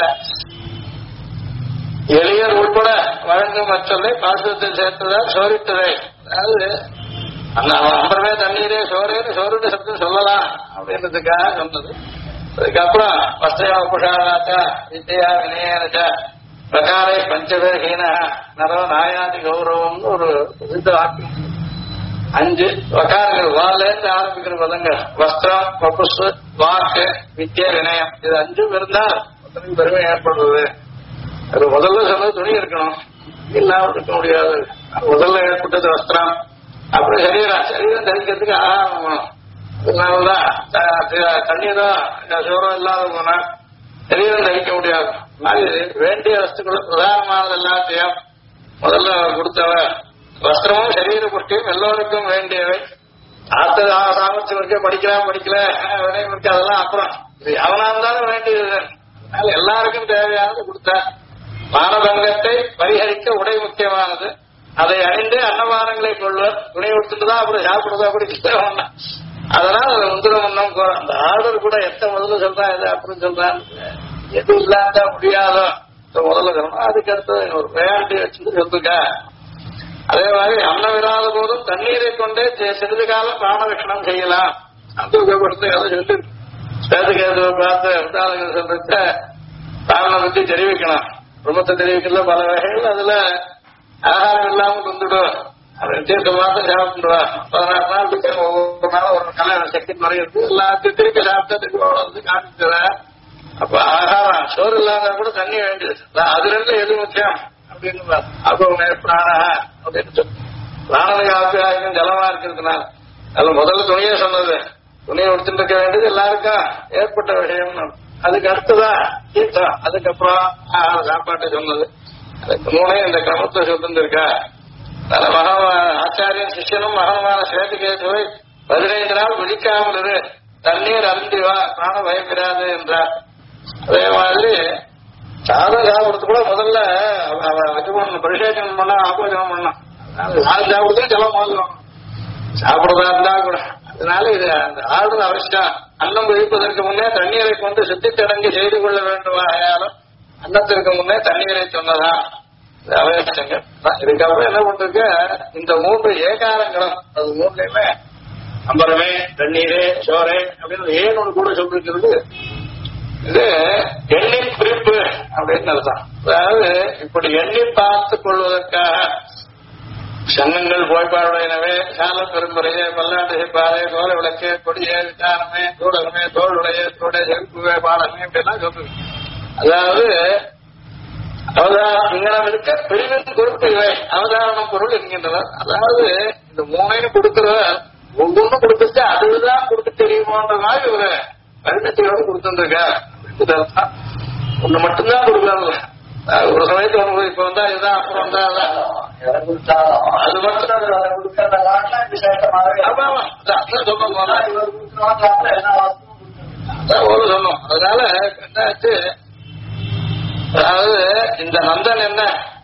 S1: எளியர் உட்பட வழங்கும் மற்றதை பாசத்தில் சேர்த்ததா சோரிட்டதை, அதாவது அந்த அம்பரமே தண்ணீரே சோறேன்னு சோறுட்டு சப்தம் சொல்லலாம் அப்படின்றதுக்காக சொன்னது. அதுக்கப்புறம் வஸ்தையா உபசாராச்சா வித்யா வினயனச்சா பிரகாரை பஞ்சதஹீன நரோ நாயாதி கௌரவம்னு ஒரு சித்த வாக்கியம். 5 வகாரங்கள் வாலேருந்து ஆரம்பிக்கிற பதங்கள் வஸ்திரம் பப்புசு வாக்கு வித்யா வினயம் இது 5 இருந்தால் பெருமை ஏற்படுறது. அது முதல்ல சொன்னது துணி இருக்கணும், இல்லாம இருக்க முடியாது. முதல்ல ஏற்பட்டது வஸ்திரம், அப்புறம் சரீரம் தரிக்கிறதுக்கு ஆகாரம் வேணும். அதனாலதான் தண்ணீரும் சோரம் இல்லாத போனா சரீரம் தரிக்க முடியாது. வேண்டிய வஸ்துக்கள் பிரதானமானது எல்லாத்தையும் முதல்ல கொடுத்தவர். வஸ்திரமும் சரீர புஷ்டியும் எல்லோருக்கும் வேண்டியவை. அடுத்தது சாமர்த்தியம் இருக்க படிக்கல வினயம் இருக்கு அதெல்லாம் அப்புறம் இது அவனா இருந்தாலும் வேண்டியது. அதனால எல்லாருக்கும் தேவையானது கொடுத்தார். மானதங்கத்தை பரிஹரிக்க உடை முக்கியமானது. அதை அணிந்து அன்னபானங்களை கொள்வர். துணை கொடுத்துட்டுதான் அப்புறம் சாப்பிடுறதா அப்படி அதனால அதை முந்திரம் ஒன்னும் அந்த ஆர்டர் கூட எத்த முதல்ல சொல்றான் எது அப்புறம் சொல்றான் எது இல்லாத முடியாதோ முதல்ல சொல்லணும். அதுக்கு அடுத்து ஒரு பிரயாரிட்டி வச்சுட்டு சொல்லுங்க. அதே மாதிரி அன்னம் இல்லாத போதும் தண்ணீரை கொண்டே சிறிது காலம் பிராணரட்சணம் செய்யலாம். அந்த உபயோகப்படுத்த அதை சொல்லி சேதுகேதுவை பார்த்து சொல்றத பிராணனை பத்தி தெரிவிக்கணும். குடும்பத்தை தெரிவிக்கல பல வகைகள். அதுல ஆகாரம் இல்லாம வந்துடும். தீர்க்க மாதம் சாப்பிட்டுருவா. 16 நாள் ஒவ்வொரு நாளும் ஒரு கல்யாண சக்தி முறை இருக்கு. எல்லாத்தையும் திருப்பி சாப்பிட்டா திருப்பி காமிச்சுற. அப்ப ஆகாரம் சோறு இல்லாத கூட தண்ணி வேண்டியது. அது ரெண்டு எது முக்கியம் அப்படின்னு அப்ப பிராணா அப்படின்னு சொல்லு. பிராணனுக்கு ஆபியாயம் ஜலமா இருக்கிறதுனால அது முதல்ல துணியை சொன்னது. துணியை கொடுத்துட்டு இருக்க வேண்டியது எல்லாருக்கும் ஏற்பட்ட விஷயம். அதுக்கு அடுத்ததான் தீர்த்தம், அதுக்கப்புறம் சாப்பாட்டை சொன்னது. அதுக்கு மூணே இந்த கிரமத்தை சொல்லிருக்கா. ஆச்சாரியன் சிஷ்யனும் மகனமான சேதுகேதுவை 15 நாள் விழிக்காமல் இரு, தண்ணீர் அருந்தி வா, பிராண பயப்படாது என்றார். அதே மாதிரி சாதம் சாப்பிடுறது கூட முதல்ல பரிசேஷனம் பண்ணா ஆபோஜனம் பண்ணலாம். சாதம் சாப்பிடுறது ஜலம் மாறலாம் சாப்பிடுறதா இருந்தா கூட. அதனால இது அந்த ஆர்டர் அவசியம். அன்னம் விழிப்பதற்கு முன்னே தண்ணீரை கொண்டு சுத்தித்தடங்கி செய்து கொள்ள வேண்டுமாயாலும் அன்னத்திற்கு முன்னே தண்ணீரை சொன்னதா அவசியங்கள். இதுக்கப்புறம் என்ன பண்றது, இந்த 3 ஏகாரங்களும் அது 3லையுமே அம்பரமே தண்ணீரே சோரே அப்படின்னு ஏன் ஒன்று கூட சொல்லிருக்கிறது. இது எண்ணின் குறிப்பு அப்படின்னு அர்த்தம். அதாவது இப்படி எண்ணி பார்த்துக் கொள்வதற்காக சங்கங்கள் போய்பாடுடையனவே சால பெரும்புறையே பல்லாண்டு பாறை தோல விளக்கே கொடியே விசாரமே தூடகமே தோளுடைய தோடைய செருப்புவே பாடகமே இப்படிலாம் சொல்லுது. அதாவது அவதாரம் இங்கனம் இருக்க பிரிவின் குறிப்பு இவை அவதாரணம் பொருள் என்கின்றனர். அதாவது இந்த 3ஐயும் கொடுக்கிற ஒவ்வொன்றும் கொடுத்துட்டு அதுதான் கொடுக்க தெரியுமோன்ற மாதிரி ஒரு கருணத்தையோடு கொடுத்துருக்க. ஒண்ணு மட்டும்தான் கொடுக்கல. ஒரு சமயத்துல இப்ப வந்தா இதுதான் அப்புறம் வந்தா அது மட்டும் சொன்னோம். அதனால என்னாச்சு, அதாவது இந்த நந்தன் என்ன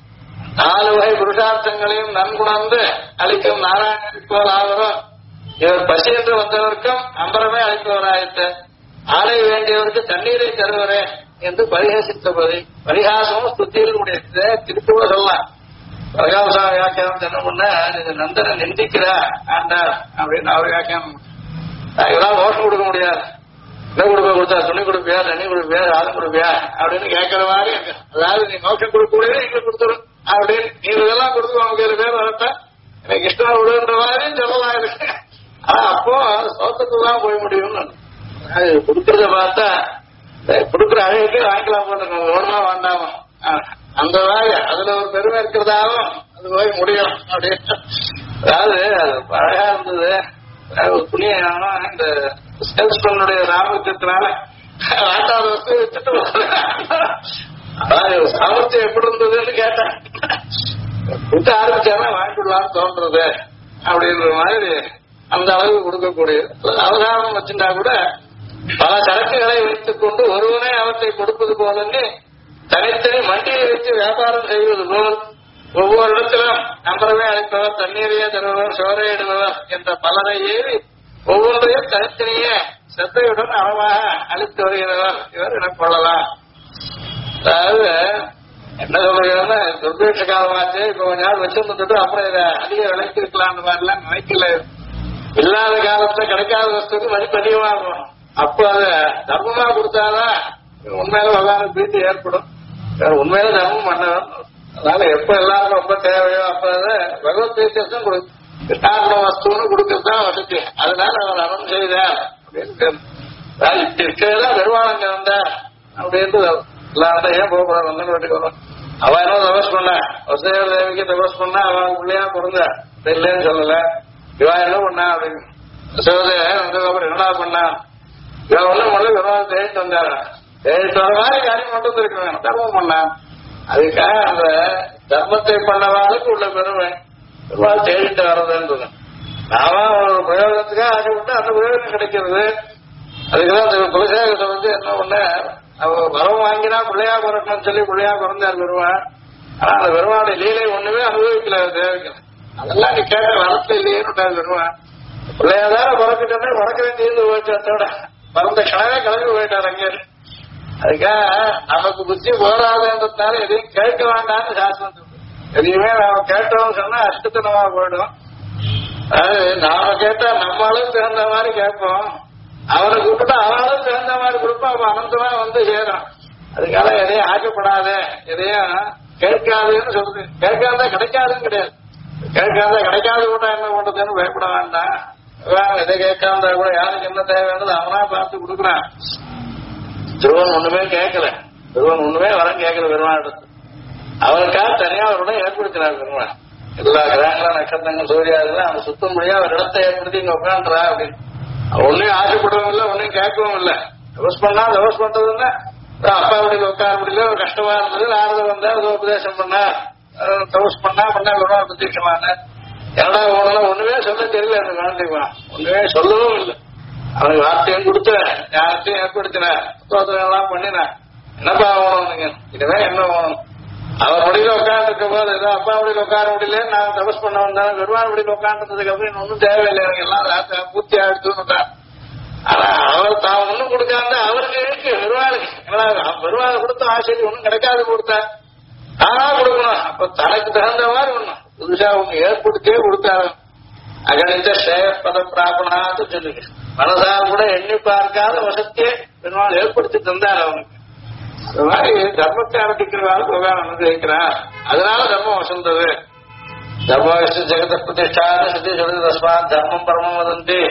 S1: 4 வகை புருஷார்த்தங்களையும் நன்குணர்ந்து அளிக்கும் நாராயணனுக்கு போல் ஆகிறோம். இவர் பசி என்று வந்தவருக்கும் அம்பரமே அழைப்பவராயிட்டு ஆலை வேண்டியவருக்கு தண்ணீரை தருவரே என்று பரிகாசித்தபடி பரிகாசமும் ஸ்துதியில் முடியாது. திருப்பூர் சொல்லலாம். பரகாசா வியாக்கியானம் என்ன பண்ண இது நந்தனை நிந்திக்கிறா ஆண்டார் அப்படின்னு அவர் வியாக்கியானம். இதெல்லாம் மோசம் கொடுக்க முடியாது. என்ன கொடுத்தா துணி கொடுப்பியா, தண்ணி கொடுப்பியா, ஆளும் கொடுப்பியா அப்படின்னு கேட்கிற மாதிரி. அதாவது நீ மோசம் கொடுக்க முடியாது, எங்களுக்கு கொடுத்துரும் அப்படின்னு நீ இதெல்லாம் கொடுத்து அவங்க 7 பேர் வரட்ட எனக்கு இஷ்டம் விடுன்ற மாதிரி சொல்லலாம் இருக்கு. ஆனா அப்போ சோத்தத்துக்கு தான் போய் முடியும்னு கொடுக்கறத பார்த்தா கொடுக்குற அழகுக்கு வாங்கிக்கலாம் போட்டு வேணுமா வேண்டாமா அந்த மாதிரி அதுல ஒரு பெருமை இருக்கிறதாவும் அது போய் முடியும் அப்படின்னு. அதாவது அழகா இருந்தது. புண்ணிய இந்த சேல்ஸ்மேனுடைய ராமத்தினால ஆட்டாத வசதி வச்சுட்டு சாமர்த்தியம் எப்படி இருந்ததுன்னு கேட்டேன். கொடுத்து ஆரம்பிச்சானா வாங்கிடலான்னு தோன்றது அப்படின்ற மாதிரி அந்த அளவுக்கு கொடுக்கக்கூடிய அவதாரம் வச்சிருந்தா கூட பல சரக்குகளை வைத்துக் கொண்டு ஒருவனே அவற்றை கொடுப்பது போலன்னு தனித்தனி மண்டியை வைத்து வியாபாரம் செய்வது போல் ஒவ்வொரு இடத்திலும் நம்பரவே அழைப்பவர், தண்ணீரையே தருபவர், சோரையிடுபவர் என்ற பலரை ஏறி ஒவ்வொன்றையும் தனித்தனியே சத்தையுடன் அறமாக அளித்து வருகிறவர் இவர் எனக்கொள்ளலாம். அதாவது என்ன சொல்றீங்கன்னா துர்பேட்ச காலமாச்சு, இப்ப கொஞ்ச நாள் வச்சிருந்துட்டு அப்புறம் இதை அதிக விலைக்கு இருக்கலாம்னு மாதிரிலாம் நினைக்கல. இல்லாத காலத்துல கிடைக்காத வசதிக்கு மதிப்பு அதிகமாகும். அப்ப அத தர்மமா கொடுத்தாதான் உண்மையில வகான பீட்டு ஏற்படும். உண்மையில தர்மம் பண்ணணும். அதனால எப்ப எல்லாருக்கும் ரொம்ப தேவையோ அப்ப பகவத் பீட்டர்ஸும் கிருஷ்ணார்பண வஸ்துன்னு கொடுக்கறதுதான் வசதி. அதனால அவர் அறம் செய்தார் அப்படின்னு இருக்கிறதா பெருமாளங்க வந்தார் அப்படின்ட்டு எல்லாரும் ஏன் போகக்கூடாது வந்தன் வீட்டுக்கு வரும். அவ என்ன தபஸ் பண்ண வசுதேவ தேவிக்கு தபஸ் பண்ணா அவன் பிள்ளையா பிறந்த இல்லைன்னு சொல்லல. இவா என்ன பண்ணா அப்படின்னு சிவதேவன் என்னடா பண்ணா இவன் ஒண்ணும் பண்ணல பெருமாள் தேடிட்டு வந்தாரு. தேடிட்டு வர மாதிரி காரியம் மட்டும் இருக்கணும். தர்மம் பண்ணா அதுக்காக அந்த தர்மத்தை பண்ணவாளுக்கு உள்ள பெருமை பெருமாள் தேடிட்டு வர்றதுன்றது. நாம ஒரு பிரயோகத்துக்காக ஆசைப்பட்டு அந்த பிரயோகம் கிடைக்கிறது. அதுக்குதான் அந்த குலசேகத்தை வந்து என்ன பண்ண அவர் வரம் வாங்கினா பிள்ளையா பிறக்கணும்னு சொல்லி பிள்ளையா பிறந்தார் பெருமாள். ஆனா அந்த பெருமாளுடைய லீலை ஒண்ணுமே அனுபவிக்கல தேவைக்கல. அதெல்லாம் நீ கேட்ட வரத்துல இல்லையேன்னு பெருமாள் பிள்ளையாதார பிறக்கிட்டே பிறக்கவே தீர்ந்து போயிட்டோட பிறந்த கிழவே கிளம்பி போயிட்டார் அங்கே. அதுக்காக நமக்கு புத்தி போராதுன்றதுனால எதையும் கேட்க வேண்டாம்னு சாஸ்திரம் சொல்லுது. எதையுமே நாம கேட்டோம்னு சொன்னா அஷ்டத்தனமா போயிடும். அதாவது நாம கேட்டா நம்ம அளவுக்கு தகுந்த மாதிரி கேட்போம். அவரை கூப்பிட்டா அவளும் தகுந்த மாதிரி கொடுப்போம். அவன் அனந்தமா வந்து சேரும். அதுக்காக எதையும் ஆக்கப்படாது, எதையும் கேட்காதுன்னு சொல்றது. கேட்காதா கிடைக்காதுன்னு கிடையாது. கேட்காதா கிடைக்காது கூட என்ன பண்றதுன்னு பயப்பட வேண்டாம். எதை கேட்காம கூட யாருக்கு என்ன தேவையானது அவனா பார்த்து கொடுக்குறான். திருவன் ஒண்ணுமே கேட்கல. திருவன் ஒண்ணுமே வரம் கேட்கல பெருமாள். அவருக்காக தனியா அவரோட ஏற்படுத்தினார் பெருமாள். எல்லா கிரகங்களும் நட்சத்திரங்கள் சூரியாதுலாம் அவன் சுத்தம் முடியா ஒரு இடத்தை ஏற்படுத்தி இங்க உட்காந்துறா அப்படின்னு. ஒன்னையும் ஆசைப்படவும் இல்லை, ஒன்னையும் கேட்கவும் இல்லை. தபஸ் பண்ணா தபஸ் பண்றதுன்னா அப்பா அப்படி உட்கார முடியல, ஒரு கஷ்டமா இருந்தது. நாரத வந்தா உபதேசம் பண்ணா தபஸ் பண்ணா பெருமாள் பிரதீட்சமான என்னடா போனா ஒண்ணுமே சொல்ல தெரியல. அந்த குழந்தைக்கு ஒண்ணுமே சொல்லவும் இல்லை. அவனுக்கு வார்த்தையும் கொடுத்த யார்த்தையும் ஏற்படுத்தின எல்லாம் பண்ணின என்னப்பா ஆகணும் இனிமே என்ன ஆகணும். அவர் முடியல உட்காந்து இருக்க போது ஏதோ அப்பா முடியல உட்கார முடியல நான் தபஸ் பண்ண வந்தாலும் பெருமாள் முடியல உட்காந்துறதுக்கு அப்படின்னு ஒன்னும் தேவையில்லை. எனக்கு எல்லாம் பூர்த்தி ஆயிடுச்சுன்னு. ஆனா அவர் தான் ஒண்ணும் கொடுக்காம அவருக்கு இருக்கு பெருமாளுக்கு பெருமாள் கொடுத்த ஆசைக்கு ஒண்ணும் கிடைக்காது கொடுத்தா தானா கொடுக்கணும். அப்ப தனக்கு தகுந்த மாதிரி ஒண்ணும் புதுசா ஒண்ணு ஏற்படுத்தியே கொடுத்தாரு. அகணித்த சேயப்பத பிராபணான்னு சொல்லுங்க. மனசா கூட எண்ணி பார்க்காத வசத்தியே பெருமாள் ஏற்படுத்தி தந்தார் அவனுக்கு. அது மாதிரி தர்மத்தை அனுப்பிக்கிறவாறு பகவான் அனுகிரகிக்கிறான். அதனால தர்மம் வசந்தது. தர்ம ஜெகத பிரதிஷ்டான சித்தி சொல்லுது. தஸ்மாத் தர்மம் பரமம் வதந்தி.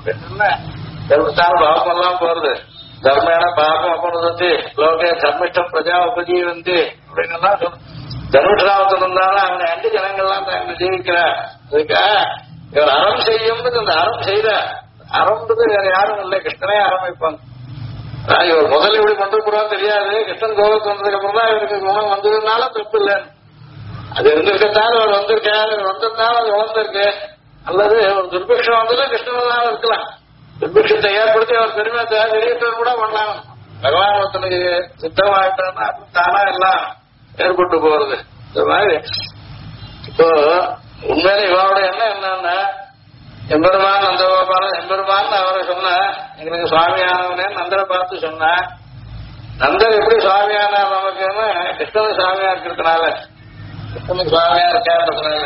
S1: தர்மத்தான பாவம் எல்லாம் போறது. தர்மேன பாபம் அப்படி லோகே தர்மிஷ்டம் பிரஜா உபஜீவந்தி அப்படின்னு எல்லாம் சொல்லு. தர்மராவத்தன் இருந்தாலும் அவனை அண்டு ஜனங்கள்லாம் தாங்க ஜீவிக்கிறார். அதுக்காக இவர் அறம் செய்யும் அந்த அறம் செய்த அறம்ன்றது வேற யாரும் இல்லை. கிருஷ்ணனே ஆரம்பிப்பாங்க. இவர் முதல்ல இப்படி பண்றக்கூடாது தெரியாது. கிருஷ்ணன் கோபத்து வந்ததுக்கு அப்புறம் தான் இவருக்கு குணம் வந்ததுனால தப்பு இல்லைன்னு. அது இருந்திருக்கத்தால் அவர் வந்திருக்காரு, வந்திருந்தாலும் அது வளர்ந்திருக்கு. அல்லது ஒரு துர்பிக்ஷம் வந்ததும் கிருஷ்ணனால இருக்கலாம். துர்பிக்ஷத்தை ஏற்படுத்தி அவர் பெருமையை வெளியிட்டவர் கூட பண்ணலாம். பகவான் ஒருத்தனுக்கு சித்தமாயிட்டான்னா தானா எல்லாம் ஏற்பட்டு போறது. இந்த மாதிரி இப்போ உண்மையில இவரோட எண்ணம் என்னன்னா, எம்பெருமான் நந்தகோபாலன் எம்பெருமான் அவரை சொன்ன எங்களுக்கு சுவாமியானவனே நந்தரை பார்த்து சொன்ன. நந்தர் எப்படி சுவாமியான நமக்குன்னு கிருஷ்ணன் சுவாமியா இருக்கிறதுனால, கிருஷ்ணனுக்கு சுவாமியா இருக்கிறதுனால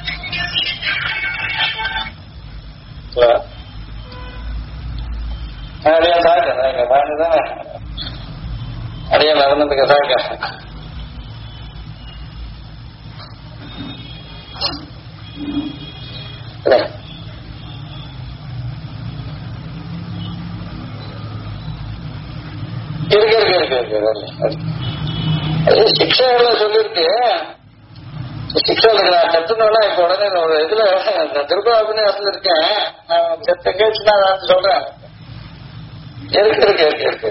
S1: அடியா சாக்க பாண்டுதானே அடியா நடந்ததுக்கு சாக்க சிக்ஷைகளை சொல்லிருக்கு. சிக்ஷைகளுக்கு நான் கத்துனோம்னா இப்ப உடனே ஒரு இதுல திருப்பாபின்னு வந்திருக்கேன். நான் செத்த கேச்சுன்னா நான் சொல்றேன். இருக்கு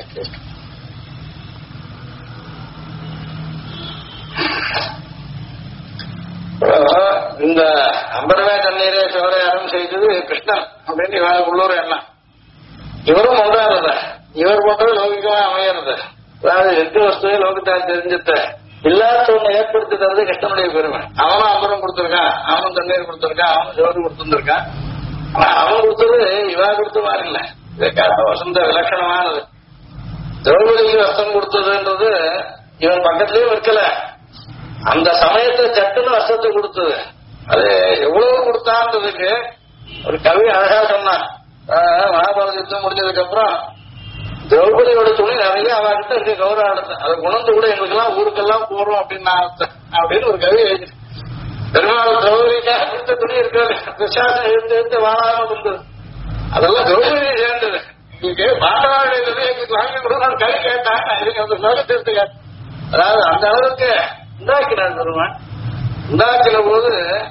S1: இந்த அம்பரவே தண்ணீரே சிவரையாரம் செய்தது கிருஷ்ணன் அப்படின்னு இவன் உள்ளூர் எண்ணம். இவரும் ஒன்றாருத, இவர் போன்றது லௌகிகமா அமையறது. அதாவது எட்டு வஸ்துவே லோகத்தால் தெரிஞ்சுட்ட இல்லாத ஒண்ணு ஏற்படுத்தி தரது கிருஷ்ணனுடைய பெருமை. அவனும் அம்பரம் கொடுத்திருக்கான், அவனும் தண்ணீர் கொடுத்திருக்கான், அவனும் சோறு கொடுத்துருக்கான். ஆனா அவன் கொடுத்தது இவா கொடுத்த மாதிரி இல்ல. வசந்த விலட்சணமானது. திரௌபதிக்கு வஸ்திரம் கொடுத்ததுன்றது இவன் பக்கத்திலயும் இருக்கல. அந்த சமயத்தை சட்டுன்னு வஸ்திரத்தை கொடுத்தது. அது எவ்வளவு கொடுத்தான்றதுக்கு ஒரு கவி அழகா சொன்னான். மகாபாரத யுத்தம் முடிஞ்சதுக்கு அப்புறம் திரௌபதியோட துணி நிறைய அவர்கிட்ட இருக்க கௌரவத்தை அதை குணந்து கூட எங்களுக்கு எல்லாம் ஊருக்கெல்லாம் போறோம் அப்படின்னு ஒரு கவி எழுதி. பெருமாள் திரௌபதிக்காக கொடுத்த துணி இருக்கிறது பிரசாதம் எழுந்து வாழாம இருந்தது. அதெல்லாம் திரௌபதியை சேர்ந்தது. உங்களுக்கு பாண்டவாளுடைய எங்களுக்கு வாங்கி கொடுக்கணும் கவி கேட்டான். அந்த லோகத்தை எடுத்துக்க. அதாவது அந்த அளவுக்கு உண்டாக்கினார் பெருமாள். உண்டாக்கின போது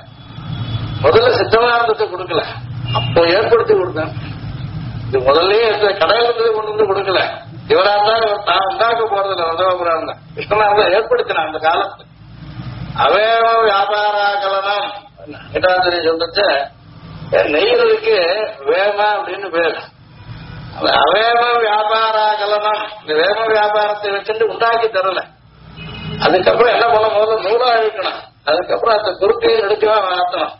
S1: முதல்ல சித்தமானந்தத்தை கொடுக்கல, அப்போ ஏற்படுத்தி கொடுத்தான். இது முதல்லயே கடையில இருந்தது கொண்டு வந்து கொடுக்கல. இவரா இருந்தாலும் தான் உண்டாக்க போறதில்ல. நந்தகோபுரா இருந்தா கிருஷ்ணனா இருந்தா ஏற்படுத்தினான் அந்த காலத்து. அவேவ வியாபாராகலனம் எட்டாவது சொல்லிச்சு. நெய்யறதுக்கு வேம அப்படின்னு பேர். அவேம வியாபாராகலனம், இந்த வேம வியாபாரத்தை வச்சுட்டு உண்டாக்கி தரல. அதுக்கப்புறம் என்ன பண்ண போது நூலா அழிக்கணும். அதுக்கப்புறம் அந்த குறுக்கையும் எடுக்கவா மாற்றணும்.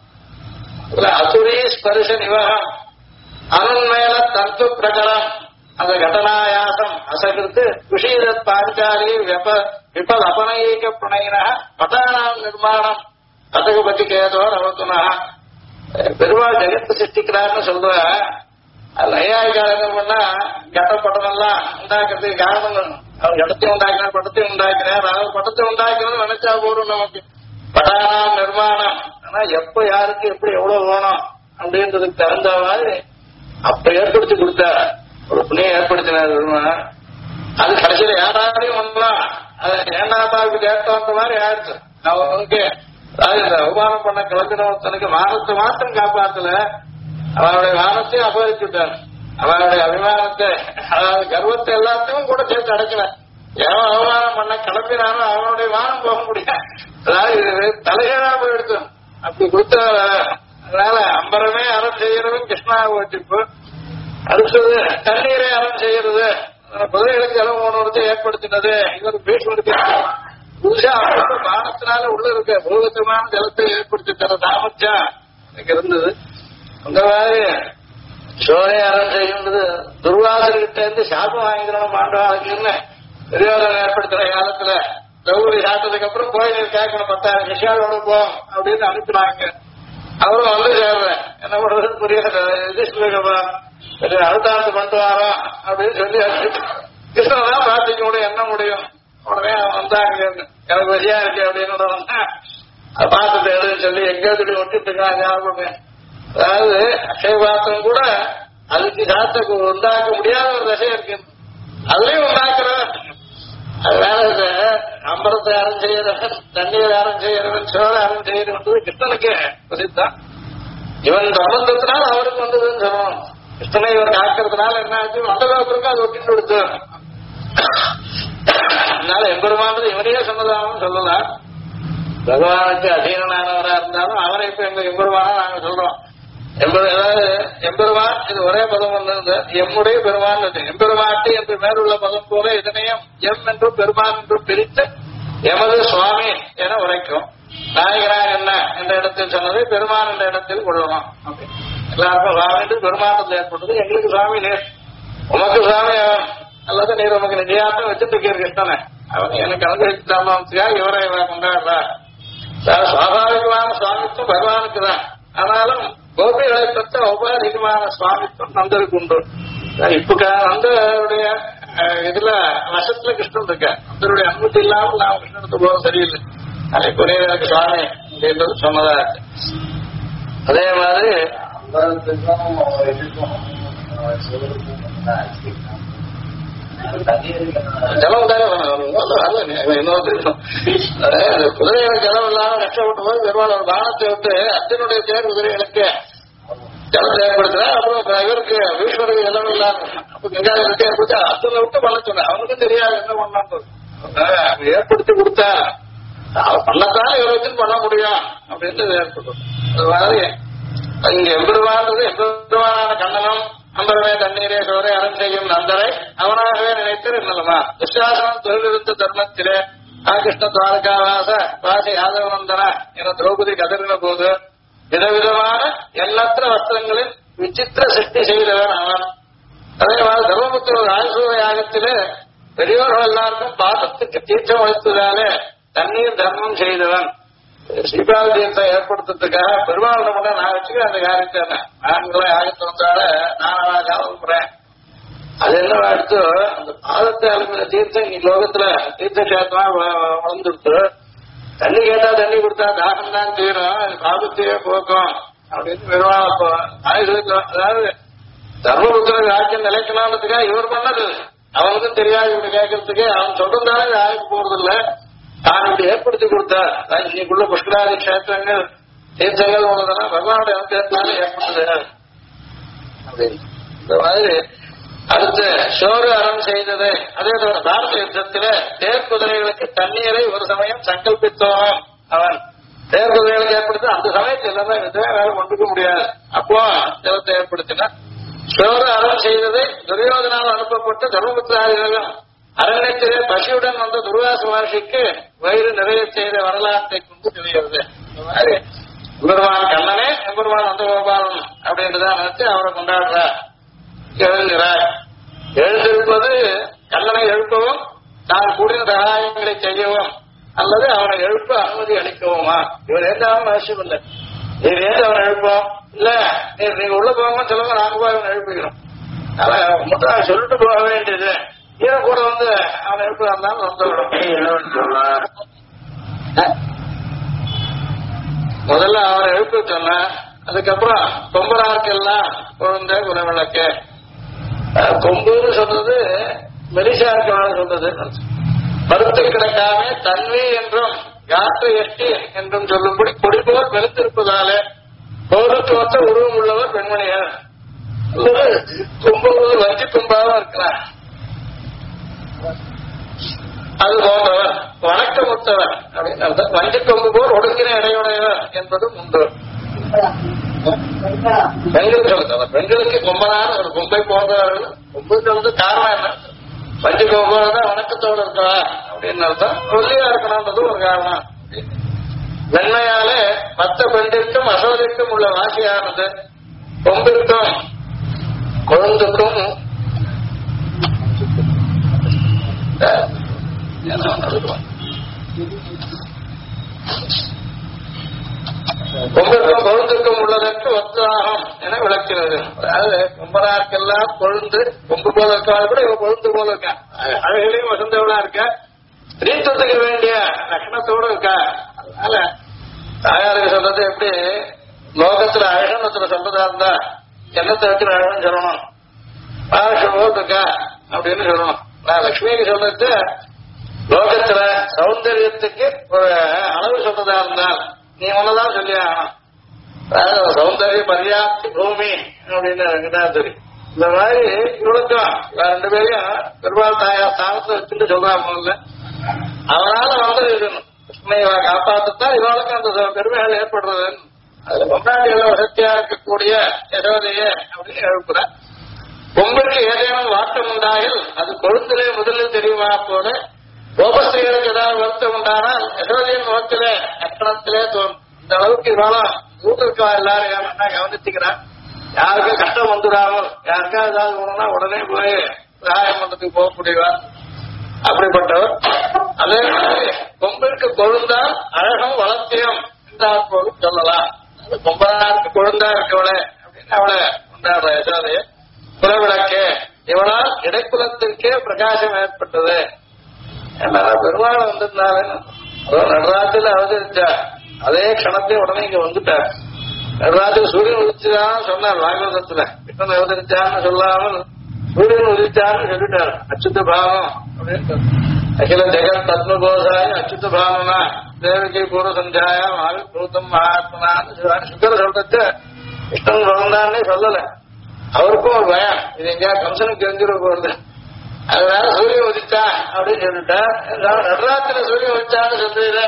S1: அசுரி ஸ்பரிச நிவகம் அவன் மேல தத்து பிரகரம் அந்த கடனாயாசம் அசகிருத்து குஷீரத் பாஞ்சாலி விபல் அபநயீக புனையின பட்டானாம் நிர்மாணம் கதகு பத்தி கேதோ ரவத்துனா. பெருமாள் ஜெகத்து சிருஷ்டிக்கிறார்னு சொல்ற லயாயிகால் என்ன பண்ணா கட்ட பட்டமெல்லாம் உண்டாக்குறதுக்கு காரணம். அவர் கடத்தையும் உண்டாக்கினார், பட்டத்தையும் உண்டாக்கினார். அவர் பட்டத்தை உண்டாக்கணும்னு நினைச்சா போறோம் நமக்கு. பட்டானாம் நிர்மாணம் ஆனா எப்ப யாருக்கு எப்படி எவ்வளவு வேணும் அப்படின்றதுக்கு தகுந்த மாதிரி அப்ப ஏற்படுத்தி கொடுத்தார். ஒரு புண்ணியம் ஏற்படுத்தினார் பெருமாள். அது கடைசியில யாராலையும் பண்ணலாம். அது ஏண்டாத்தாவுக்கு கேட்டாந்த மாதிரி ஆயிடுச்சு. அவனுக்கு அதாவது அவமானம் பண்ண கிளம்பினவனுக்கு மானத்தை மாத்திரம் காப்பாத்தல, அவனுடைய மானத்தையும் அபகரிச்சுட்டார். அவனுடைய அபிமானத்தை அதாவது கர்வத்தை எல்லாத்தையும் கூட சேர்த்து அடைக்கல. எவன் அவமானம் பண்ண கிளம்பினாலும் அவனுடைய மானம் போக முடியாது. அதாவது தலைகீழா போயிடுச்சு. அப்படி கொடுத்த அதனால அம்பரமே அறம் செய்யறதும் கிருஷ்ணாவை வச்சிருப்பு. அடுத்தது தண்ணீரை அறம் செய்யறது, குதிரைகளுக்கு ஜலம் போனது ஏற்படுத்தினது. இவர் பீஷ்மருக்கு புதுசா பானத்தினால உள்ள இருக்க பூகத்தமான ஜலத்தை ஏற்படுத்தி தர சாமர்த்தியம் எனக்கு இருந்தது. அந்த மாதிரி சோழை அறம் செய்யும்போது துர்வாசர்கிட்ட இருந்து சாபம் வாங்கிக்கிறோம் பாண்டவாளுக்குன்னு துரியோதனை ஏற்படுத்துற காலத்துல திரௌபதி சாப்பிட்டதுக்கு அப்புறம் கோயில் கேட்கணும் 10,000 சிஷியாளோட போ அப்படின்னு அனுப்பினாங்க. அவரும் வந்து சேர்றேன் என்ன பண்றதுன்னு புரியல. அழுத்தாந்து பண்ணிட்டு வாரோம் அப்படின்னு சொல்லி கிருஷ்ணதான் பிரார்த்திக்க முடியும், என்ன முடியும். உடனே அவன் வந்தாங்க எனக்கு வரியா இருக்கு அப்படின்னு அதை பாத்திரத்தை எழுதுன்னு சொல்லி எங்கேயும் ஒட்டிட்டு இருக்கான் ஞாபகம். அதாவது அக்ஷய பாத்திரம் கூட அதுக்கு சாத்த உண்டாக்க முடியாத ஒரு தசை இருக்கு. அதுலயும் உண்டாக்குற அதனால அம்பரத்தை அறம் செய்யறவன், தண்ணீர் அறம் செய்யறவன், சோழ அறம் செய்யறது கிருஷ்ணனுக்கு பிரசித்தான். இவன் சம்பந்தத்தினால் அவருக்கு வந்ததுன்னு சொல்லணும். கிருஷ்ணனை இவர் காக்கிறதுனால என்ன ஆச்சு, மண்டலத்திற்கு அது ஒட்டிட்டு கொடுத்து. அதனால எம்பெருமானது இவனையே சொன்னதாகவும் சொல்லலாம். பகவானுக்கு அதீனனானவரா இருந்தாலும் அவரை இப்ப எங்க எம்பெருமானா நாங்க சொல்றோம். அதாவது எம்பெருமான் இது ஒரே பதம் வந்து எம்முடைய பெருமான் எம்பெருமாட்டு என்று மேலுள்ள பதம் போல இதனையும் எம் என்றும் பெருமான் என்றும் பிரித்து எமது சுவாமி என உரைக்கும். நாயகராக என்ன என்ற இடத்தில் சொன்னது பெருமான் என்ற இடத்தில் கொள்ளணும். எல்லாருக்கும் சுவாமி பெருமானத்தில் ஏற்பட்டது. எங்களுக்கு சுவாமி நேர், உமக்கு சுவாமி அல்லது நீர் உமக்கு நிஜயாத்தான் வச்சுட்டு கிருஷ்ணனை அவன் எனக்கு அனுகிரகித்தாமத்துக்காக இவரை கொண்டாடுறா. சுவாபாவிகமான சுவாமித்துவம் பகவானுக்கு தான். ஆனாலும் கோபிகளை பற்ற உபாதிகமான சுவாமித்துவம் நந்தருக்கு உண்டு. இப்ப நந்தருடைய இதுல வசத்துல கிருஷ்ணன் இருக்க, நந்தருடைய அனுமதி இல்லாமல் நாம் கிருஷ்ணனுக்கு போக சரியில்லை. அதை புரியவருக்கு சுவாமி அப்படின்றது சொன்னதா இருக்கு. அதே மாதிரி ஜலம் தானே குதிரைகளை ஜலம் இல்லாம கஷ்டப்பட்டு போது பெருமாள் ஒரு பானத்தை விட்டு அர்ஜுனுடைய தேர் குதிரைகளுக்கு ஜலம் ஏற்படுத்துறா. அப்புறம் இவருக்கு ஈஸ்வருக்கு ஜலம் இல்லாம கங்காதை விட்டு ஏற்படுத்தி அர்ஜுனை விட்டு பண்ண சொன்ன அவனுக்கும் தெரியாது என்ன பண்ணான்னு ஏற்படுத்தி கொடுத்தா அவன் பண்ணத்தான் இவரை வச்சு பண்ண முடியும் அப்படின்னு ஏற்படும். அது மாதிரி இங்க எம்பெருமானது எம்பெருமானான கண்ணனும் அம்பரமே தண்ணீரே சோரை அறம் செய்யும் நந்தரை அவனாகவே நினைத்து என்னலமா துஷாசனம் தொழிலிருந்த தர்மத்திலே கிருஷ்ண துவாரகாவாச வாசி யாதவநந்தன என திரௌபதி கதறின போது விதவிதமான எண்ணற்ற வஸ்திரங்களில் விசித்திர சிருஷ்டி செய்தவன் அவன். அதே மாதிரி தர்மபுத்திர ராஜசூர யாகத்திலே பெரியோர்கள் எல்லாருக்கும் பாதத்துக்கு தீர்த்தம் அளித்ததாலே தண்ணீர் தர்மம் செய்தவன். ஸ்ரீபாத தீர்த்தம் ஏற்படுத்துறதுக்காக பெருமாள் பண்ண நான் வச்சுக்க அந்த காரியத்தை நான்களை யாகத்தை வந்தால நான் காவல்புறேன். அது என்ன எடுத்து அந்த பாதத்தை அழுகிற தீர்த்தம் இன்னைக்கு லோகத்துல தீர்த்த கஷேத்திரமா வளர்ந்துடுத்து. தண்ணி கேட்டா தண்ணி கொடுத்தா தாகம் தான் தீரும், பாதத்தையே போக்கும் அப்படின்னு பெருமாள் அதாவது தர்மபுத்திர ராஜ்யம் நிலைக்கணும்ன்றதுக்காக இவர் பண்ணது. அவனுக்கும் தெரியாது இவரு கேட்கறதுக்கு. அவன் சொல்றதால ஆய்வு போறது இல்லை, தான் இப்படி ஏற்படுத்தி கொடுத்தார். இன்னைக்குள்ள புஷ்கராதி கஷேத்திரங்கள் தீர்த்தங்கள் உள்ளதெல்லாம் பகவானுடைய அனுகிரகத்தால ஏற்பட்டது. இந்த மாதிரி அடுத்து சோறு அறம் செய்தது. அதே தவிர பாரத யுத்தத்தில தேர் குதிரைகளுக்கு தண்ணீரை ஒரு சமயம் சங்கல்பித்தோம். அவன் தேர் குதிரைகளுக்கு ஏற்படுத்த அந்த சமயத்தில் எல்லாமே வேலை கொண்டுக்க முடியாது. அப்போ ஜலத்தை ஏற்படுத்தினான். சோறு அறம் செய்தது துரியோதனால் அனுப்பப்பட்ட தர்மபுத்திராதிகளும் அரண்யத்திலே பசியுடன் வந்த துர்வாச மகர்ஷிக்கு வயிறு நிறைய செய்த வரலாற்றை கொண்டு தெரிகிறது. இந்த மாதிரி எம்பெருமான் கண்ணனே எம்பெருமான் நந்தகோபாலன் அப்படின்றதான் நினைச்சு அவரை கொண்டாடுறார். எழுதுகிறார். எழுந்திருப்பது கண்ணனை எழுப்பவும் தான் கூடிய சகாயங்களை செய்யவும் அல்லது அவனை எழுப்ப அனுமதி அளிக்கவுமா? இவர் ஏற்றாலும் அவசியம் இல்லை. நீர் ஏற்று அவனை எழுப்போம் இல்ல நீங்க உள்ள போகாம சொல்லுங்க, நாங்க போய் அவனை எழுப்பிக்கிறோம். மட்டும் சொல்லிட்டு போக வேண்டியது. ஈர கூட வந்து அவனை எழுப்புறாருந்தாலும் வந்துவிடும். முதல்ல அவனை எழுப்ப சொன்ன, அதுக்கப்புறம் கொம்பராருக்கெல்லாம் குழந்தை குலவிளக்கு. கொம்புன்னு சொல்றது மெலிசாருக்கான சொல்றது. பருத்து கிடக்காம தன்வி என்றும் காற்று எட்டி என்றும் சொல்லும்படி கொடிபோல் வெளுத்திருப்பதாலே பௌரத்து மொத்த உருவம் உள்ளவர் பெண்மணியார். கொம்பு வஞ்சி கொம்பாவும் இருக்கிறார். அது போன்றவர் வணக்கமுத்தவர் அப்படின்னு அர்த்தம். வஞ்சி கொம்பு போல் ஒடுங்கின இடையுடையவர் என்பதும் உண்டு. பெண்கள் சொல்லுங்க, பெண்களுக்கு கொம்பனான ஒரு கொம்பை போன்றவர்கள். கொம்புக்கு வந்து காரணம் என்ன? வஞ்சி கொம்புதான் வணக்கத்தோடு இருக்கா அப்படின்னு அர்த்தம். ஒல்லியா இருக்கணும்ன்றது ஒரு காரணம். வெண்மையாலே மற்ற பெண்டிற்கும் அசோதிற்கும் உள்ள வாசியானது கொம்பிற்கும் கொழுந்துக்கும் கொம்பிற்கும் கொழுந்துக்கும் உள்ளதற்கு ஒத்தாகம் என விளக்கிறது. அதாவது கொம்பனாருக்கெல்லாம் கொழுந்து கொம்பு போல இருக்காது கூட இவ கொழுந்து போல இருக்கா. அழகிலையும் வசந்தவளா இருக்க, ஸ்திரீத்துவத்துக்கு வேண்டிய லட்சணத்தோடு இருக்கா. அதனால தாயாருக்கு சொல்றது எப்படி லோகத்துல அழகத்துல சொல்றதா இருந்தா என்னத்தை வச்சு அழகன்னு சொல்லணும். மகாலட்சுமி போல் இருக்கா அப்படின்னு சொல்லணும். நான் லட்சுமிக்கு சொல்றது லோகத்துல சௌந்தரியத்துக்கு ஒரு அளவு சொல்றதா இருந்தால் நீ ஒன்னதான் சொல்லி ஆகணும். அதாவது சௌந்தரிய பரியாப்தி பூமி அப்படின்னு தெரியும். இந்த மாதிரி இவளுக்கும் ரெண்டு பேரையும் பெருமாள் தாயார் ஸ்தானத்தை வச்சுட்டு சொல்றாங்க. முதல்ல அவனால வந்து இருக்கணும். கிருஷ்ணனை காப்பாற்றத்தான் இவளுக்கு அந்த பெருமைகள் ஏற்படுறது. அதுல பொம்னாட்டிகள வசதியா இருக்கக்கூடிய யசோதைய அப்படின்னு எழுப்புற. பொம்புக்கு ஏதேனும் வாட்டம் உண்டாயில் அது கொழுந்திலே முதலில் தெரியுமா போல கோபஸ்திரீகளுக்கு ஏதாவது வருத்தம் உண்டானால் யசோதையின் முகத்திலே கட்டணத்திலே தோணும். இந்த அளவுக்கு இவாளும் ஊட்டிருக்கா எல்லாரும் என்ன கவனிச்சுக்கிறான். யாருக்கும் கஷ்டம் வந்துடாமல் யாருக்கா ஏதாவது ஒண்ணுன்னா உடனே போய் சகாயம் பண்றதுக்கு போகக்கூடியவா அப்படிப்பட்டவர். அதே மாதிரி பொம்பருக்கு கொழுந்தால் அழகும் வளர்த்தியம் என்றால் போலும் சொல்லலாம். பொம்பனாருக்கு கொழுந்தா இருக்கவளே அப்படின்னு அவளை கொண்டாடுற யசோதைய புறவிளக்கே இவளால் இடைக்குலத்திற்கே பிரகாசம் ஏற்பட்டது. பெருமாள் வந்திருந்தாலும் நடராத்திரில அவதரிச்சா அதே க்ஷணத்தை உடனே இங்க வந்துட்டார். நடராத்திரி சூரியன் உதிச்சுதான் சொன்னார் பாகவதத்துல. கிருஷ்ணன் அவதரிச்சான்னு சொல்லாமல் சூரியன் உதிச்சான்னு சொல்லிட்டார். அச்சுத்த பாவம் அப்படின்னு அகில ஜெகத் பத்மகோசாய அச்சுத்த பாவனா தேவகி பூர்வ சந்தியாயம் ஆவிர்பூதம் மகாத்மனான்னு சுக்கர சொல்றது கிருஷ்ணன் வளர்ந்தான்னே சொல்லல. அவருக்கும் ஒரு பயம், இது எங்கேயா கம்சனுக்கு தெரிஞ்சிட போறது, அதனால சூரியன் உதிச்சா அப்படின்னு சொல்லிட்டா. நடராத்திரி சூரியன் உதிச்சான்னு சொல்றீங்க,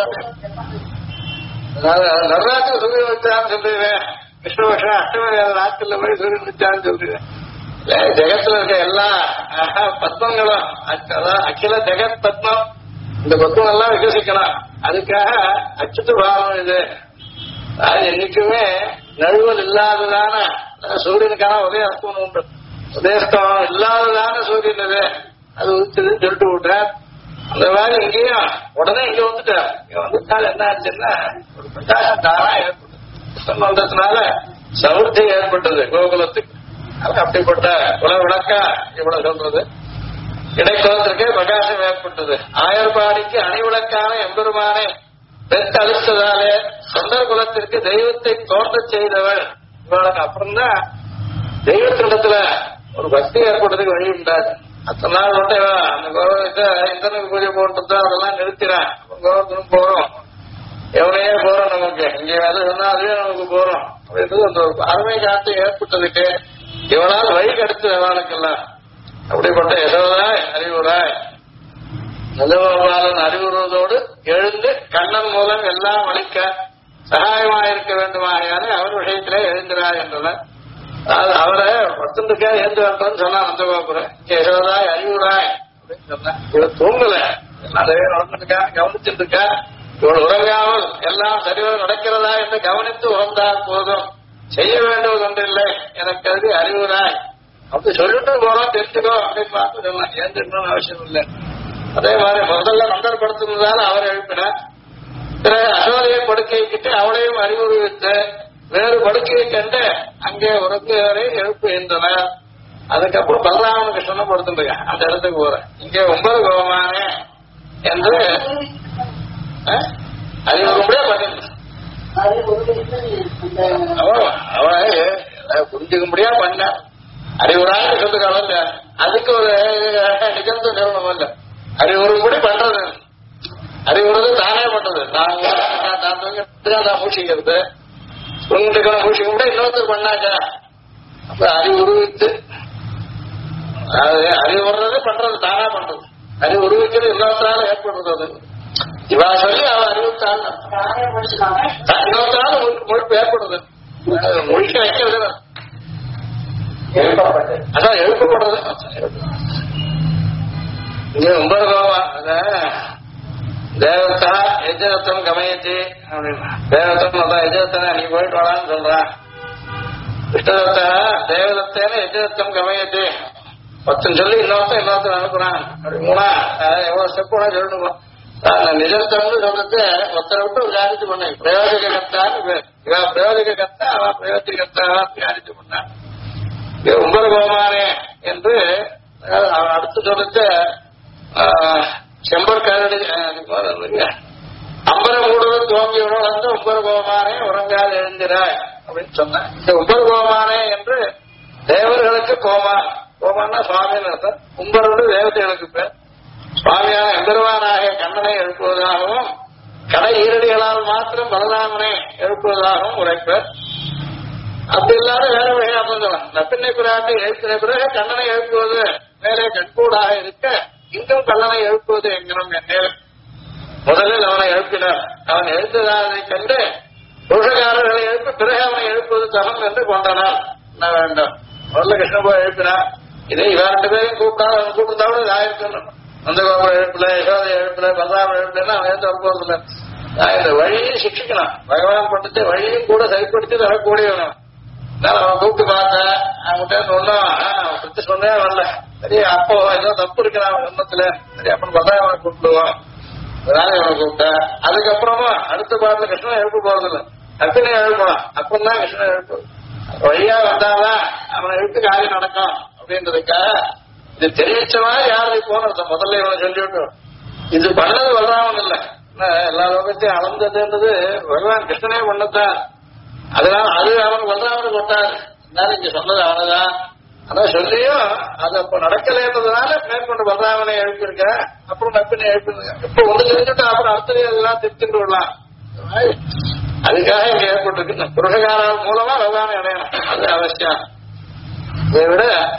S1: நடராத்திரி சூரியன் உதிச்சான்னு சொல்றீங்க. கிருஷ்ணபக்ஷம் அஷ்டமி ராத்திரில போய் சூரியன் உதிச்சான்னு சொல்றீங்க. ஜெகத்துல இருக்க எல்லா பத்மங்களும் அகில ஜெகத் பத்மம், இந்த பத்மம் எல்லாம் விகசிக்கலாம். அதுக்காக அச்சுத்து பாவம் இது. அது என்னைக்குமே நழுவல் இல்லாததான சூரியனுக்கான உதய அஸ்தம் உண்டு. உதயஸ்தம் இல்லாததான சூரியன் இது, அது உதிச்சதுன்னு சொல்லிட்டு விட்டார். அந்த மாதிரி இங்கேயும் உடனே இங்க வந்துட்டார். இங்க வந்துட்டால் என்ன ஆச்சுன்னா ஒரு பிரகாசம் தானா ஏற்பட்டது. வந்ததுனால சவுர்த்தி ஏற்பட்டது கோகுலத்துக்கு. அப்படிப்பட்ட குல விளக்கா இவ்வளவு சொல்றது. இடைக்குலத்திற்கே பிரகாசம் ஏற்பட்டது. ஆயர்பாடிக்கு அணிவிளக்கான எம்பெருமானை பெற்று அளித்ததாலே சொந்தர் குலத்திற்கு தெய்வத்தை தோன்ற செய்தவள் இவளுக்கு. அப்புறம்தான் தெய்வத்திடத்துல ஒரு பக்தி ஏற்பட்டதுக்கு வழி உண்டாது. அத்தனை நாள் வந்து அந்த கோபத்தை இந்திரனுக்கு பூஜை போட்டு அதெல்லாம் நிறுத்தினான். கோபத்தினும் போறோம், எவனையே போறோம், நமக்கு இங்க வேலை சொன்னா அதுவே நமக்கு போறோம் அப்படின்றது அந்த அருமை காத்து ஏற்பட்டதுக்கு இவனால் வழி கிடைச்சது அவனுக்கெல்லாம். அப்படிப்பட்ட எதோதாய் அறிவுராய் நந்தகோபாலன் அறிவுறுவதோடு எழுந்து கண்ணன் மூலம் எல்லாம் அளிக்க சகாயமாயிருக்க வேண்டுமாயாலே அவர் விஷயத்திலே எழுந்திராய் என்றனர். அவரை பத்துக்கா எழுந்து வந்தோன்னு சொன்னா நந்தகோபுரம் எதோதாய் அறிவுராய் அப்படின்னு சொன்ன. இவள் தூங்கல, அதே நடந்துருக்கா, கவனிச்சுட்டு இருக்கா. இவள் உறங்காமல் எல்லாம் சரிவர நடக்கிறதா என்று கவனித்து உறந்தால் போதும், செய்ய வேண்டுவது ஒன்றில்லை எனக்கு கருதி அறிவுராய் அப்படி சொல்லிட்டு போறோம், தெரிஞ்சுக்கோ அப்படின்னு பார்த்து சொல்லலாம். ஏந்திருக்கணும்னு அவசியம் இல்லை. அதே மாதிரி முதல்ல நந்தர்படுத்தினதால அவர் எழுப்பினார். பிறகு அசோதையை படுக்கைக்கிட்டு அவளையும் அறிவுறுவித்து வேறு படுக்கையை கண்டு அங்கே உறங்குவரை எழுப்புகின்றனர். அதுக்கப்புறம் பலராமன் கிருஷ்ணன் படுத்துருங்க அந்த இடத்துக்கு போறேன். இங்கே 9 கோபமானே என்று அறிவுறும்படியா பண்ணிருந்தேன். அவளை புரிஞ்சுக்கும்படியா பண்ண அறிவுரான்னு சொல்லுறாள் இல்ல, அதுக்கு ஒரு நிகழ்ந்து நிறுவனம் இல்ல. அறிவுறும்படி பண்றது, அறிவுறது தானே பண்றது. நான் மூஷிக்கிறது உங்களுக்கு மூஷிக்க கூட இன்னொருத்தர் பண்ணாங்க. அப்ப அறிவுருவித்து அறிவுறது பண்றது தானா பண்றது. அறிவுருவிக்கிறது இன்னொருத்தரால ஏற்படுறது. அது இவா சொல்லி அவன் அறிவுத்தாள் இன்னொருத்தரால முழுப்பு ஏற்படுறது. முழுக்க வைக்கிறது அதான் எழுப்பப்படுறது. இங்க 9 கோபம் தேவதா எஜரத்தம் கமயத்தி அப்படின்னா தேவதம் அதான் எஜரத்தனை நீ போயிட்டு வாடான்னு சொல்றான். கிருஷ்ணதத்தா தேவதத்தேன்னு எஜரத்தம் கமயத்தி 10 சொல்லி இன்னொருத்தன் அனுப்புறான். அப்படி 3 எவ்வளவு ஸ்டெப் கூட சொல்லணும். நிஜத்தம்னு சொல்றது ஒருத்தரை விட்டு விசாரிச்சு பண்ண பிரயோஜக கர்த்தான்னு பேர். இவ பிரயோஜக கர்த்தா அவன் பிரயோஜக கர்த்தாவா விசாரிச்சு பண்ணான். 9 கோமானே என்று அடுத்து சொல்லிட்டு செம்பர் கரடி அம்பரம் கூடுதல் தோங்கியவர்கள் வந்து 9 கோமானே உறங்காது எழுந்திராய் அப்படின்னு சொன்னான். இந்த 9 கோமானே என்று தேவர்களுக்கு கோமான், கோமான்னா சுவாமின்னு அர்த்தம். 9 தேவதைகளுக்கு பேர். சுவாமியான எம்பெருமானாக கண்ணனை எழுப்புவதாகவும் கடை ஈரடிகளால் மாத்திரம் பலராமனை எழுப்புவதாகவும் உரைப்பர். அப்படி இல்லாத வேற வகையா சொல்லலாம். நப்பிண்ணை பிராட்டி எழுப்பின பிறகு கண்ணனை எழுப்புவது மேலே கண்கூடாக இருக்க இங்கும் கண்ணனை எழுப்புவது எங்கனும் என்னேல் முதலில் அவனை எழுப்பினார். அவன் எழுந்ததை கண்டு புருஷகாரர்களை எழுப்பி பிறகு அவனை எழுப்புவது தகம் என்று கொண்டனார். என்ன வேண்டும், முதல்ல கிருஷ்ணன் போய் எழுப்பினார். இதே இவ 2 பேரையும் கூப்பிட்டாலும் அவன் கூப்பிட்டாலும் இது ஆயிருக்கணும். நந்தகோபுரம் எழுப்பல, யசோதை எழுப்பல, பலராமன் எழுப்பலன்னா அவன் எழுந்து வரப்போறதில்லை. இந்த வழியை சிக்ஷிக்கணும். பகவான் பண்றது வழியும் கூட சரிப்படுத்தி தரக்கூடியவனும். அவன் கூப்பிட்டு பார்த்தேன், அவன்கிட்ட ஒன்னும் சுத்தி சொன்னே வரல. சரி அப்போ ஏதோ தப்பு இருக்கிறான் அவன் எண்ணத்துல. சரி அப்புறம் பலராமனை கூப்பிடுவான், அதனால அவனை கூப்பிட்டேன். அதுக்கப்புறமா அடுத்த பாட்டுல கிருஷ்ணன் எழுப்ப போறதில்லை, அத்தனையும் எழுப்பலாம். அப்பந்தான் கிருஷ்ணன் எழுப்பு வழியா வந்தாதான் அவனை எழுத்து காரியம் நடக்கும் அப்படின்றதுக்காக இது தெரிவிச்சவா யாரு போனது முதல்ல இவனை சொல்லிவிட்டு இது பண்ணது பலராமன் இல்லை. எல்லா லோகத்தையும் அளந்ததுன்றது பகவான் கிருஷ்ணனே பண்ணத்தான். அதனால அது அவன் பலராமனை கொட்டாரு. இருந்தாலும் இங்க சொன்னது அவனதான். அதான் சொல்லியும் அது அப்ப நடக்கலைன்றதுனால மேற்கொண்டு பலராமனை எழுப்பியிருக்க. அப்புறம் நப்பினை எழுப்பிருக்க. இப்ப ஒண்ணு தெரிஞ்சுட்டா அப்புறம் அடுத்த எல்லாம் திருத்திட்டு விடலாம். அதுக்காக இங்க ஏற்பட்டிருக்கு. புருஷகாரால் மூலமா பகவானை அடையணும், அது அவசியம். இதை விட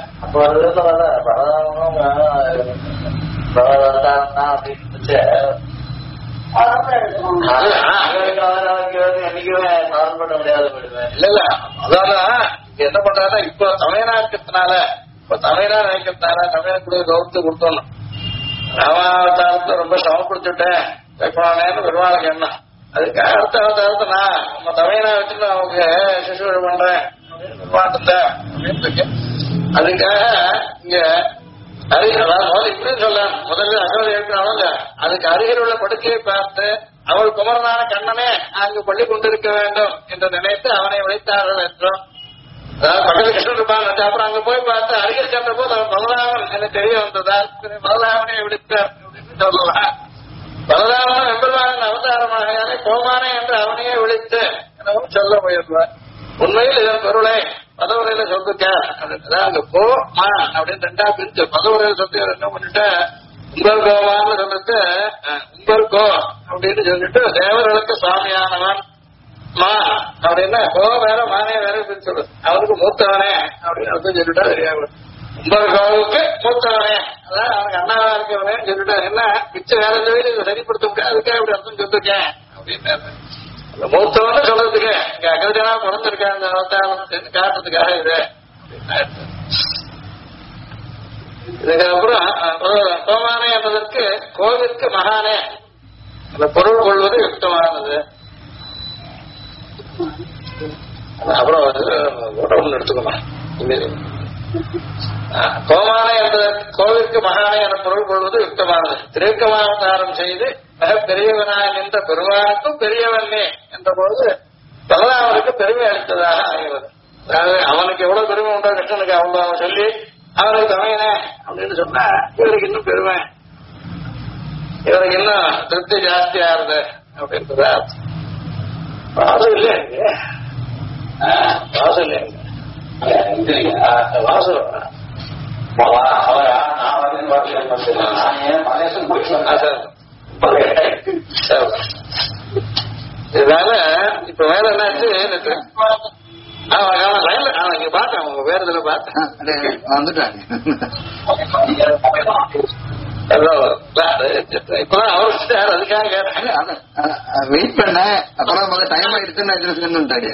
S1: இல்ல அதான் என்ன பண்றாருன்னா இப்ப தமிழனா இருக்கிறதுனால தமிழனுக்குரிய கௌரவத்தை கொடுத்தோம். ராமாவதாரத்தை ரொம்ப சமப்படுத்திட்டேன் பெருமாளுக்கு என்ன, அதுக்காக அடுத்த அவதாரத்தை நான் நம்ம தமிழனா வச்சுட்டு அவங்க சிசுவை பண்றேன் அப்படின்னு. அதுக்காக இங்க அருகில் இப்படி சொல்ல முதல்ல அகவல் எழுப்பினாலும் அதுக்கு அருகில் உள்ள படுக்கையை பார்த்து அவள் குமரனான கண்ணனே அங்கு பள்ளி கொண்டிருக்க வேண்டும் என்று நினைத்து அவனை விளைத்தார்கள் என்றும். அதாவது பக்கத்து கிருஷ்ணன் இருப்பாங்க. அப்புறம் அங்க போய் பார்த்து அருகில் சென்ற போது அவன் பலராமன் எனக்கு தெரிய வந்ததால் பலராமனை விழித்தார் அப்படின்னு சொல்லலாம். பலராமன் வெம்பெருமானின் அவதாரமாக கோமானே என்று அவனையே விழித்து எனவும் சொல்ல முயல்வார். உண்மையில் இதன் பொருளை பதவுரையில சொல்லிருக்க அங்க போ அப்படின்னு 2ஆ பிரிச்சு பதவுரையில சொல்லி என்ன பண்ணிட்டு உங்கள் கோவான்னு சொல்லிட்டு உங்கள் கோ அப்படின்னு சொல்லிட்டு தேவர்களுக்கு சுவாமியானவன் மா அப்படின்னா கோ வேற மானே வேற பிரிச்சு சொல்லு. அவனுக்கு மூத்தவனே அப்படின்னு அர்த்தம் சொல்லிட்டா தெரியாது. உங்கள் கோவுக்கு மூத்தவனே, அதான் அவனுக்கு அண்ணாவா இருக்கவனே சொல்லிட்டா. என்ன மிச்ச வேற சொல்லி இதை சரிப்படுத்த முடியாது, அதுக்காக அப்படி அர்த்தம் சொல்லிருக்கேன் அப்படின்னு. மூத்தவன்னு சொல்றதுக்கு இங்க அகஜனா பிறந்திருக்காங்க அந்த அவதாரம் காட்டுறதுக்காக இது. இதுக்கப்புறம் கோமானே என்பதற்கு கோவிற்கு மகானே அந்த பொருள் கொள்வது யுக்தமானது. அப்புறம் ஒன்று எடுத்துக்கணும். கோமானே என்பதற்கு கோவிற்கு மகானே என பொருள் கொள்வது யுக்தமானது. திருக்கமாவதாரம் செய்து மிக பெரியவனாய் நின்ற பெருமானுக்கும் பெரியவனே என்ற போது பலராமனுக்கு பெருமை அளித்ததாக ஆகிறது. அதாவது அவனுக்கு எவ்வளவு பெருமை உண்டோ கிருஷ்ணனுக்கு அவ்வளவு அவன் சொல்லி அவனுக்கு தமையனே அப்படின்னு சொன்னா இவருக்கு இன்னும் பெருமை, இவருக்கு இன்னும் திருப்தி ஜாஸ்தி ஆறுது அப்படின்றதா. வாசு இல்லையா வாசு இல்லையா வாசு இதனால இப்ப வேற என்னாச்சு லைன்ல பார்த்தேன் உங்க வேற இதுல பார்த்தேன் வந்துட்டாங்க. இப்பதான் அவர் அதுக்காக கேட்டாங்க வெயிட் பண்ண. அப்புறம் டைம் ஆயிடுச்சுன்னு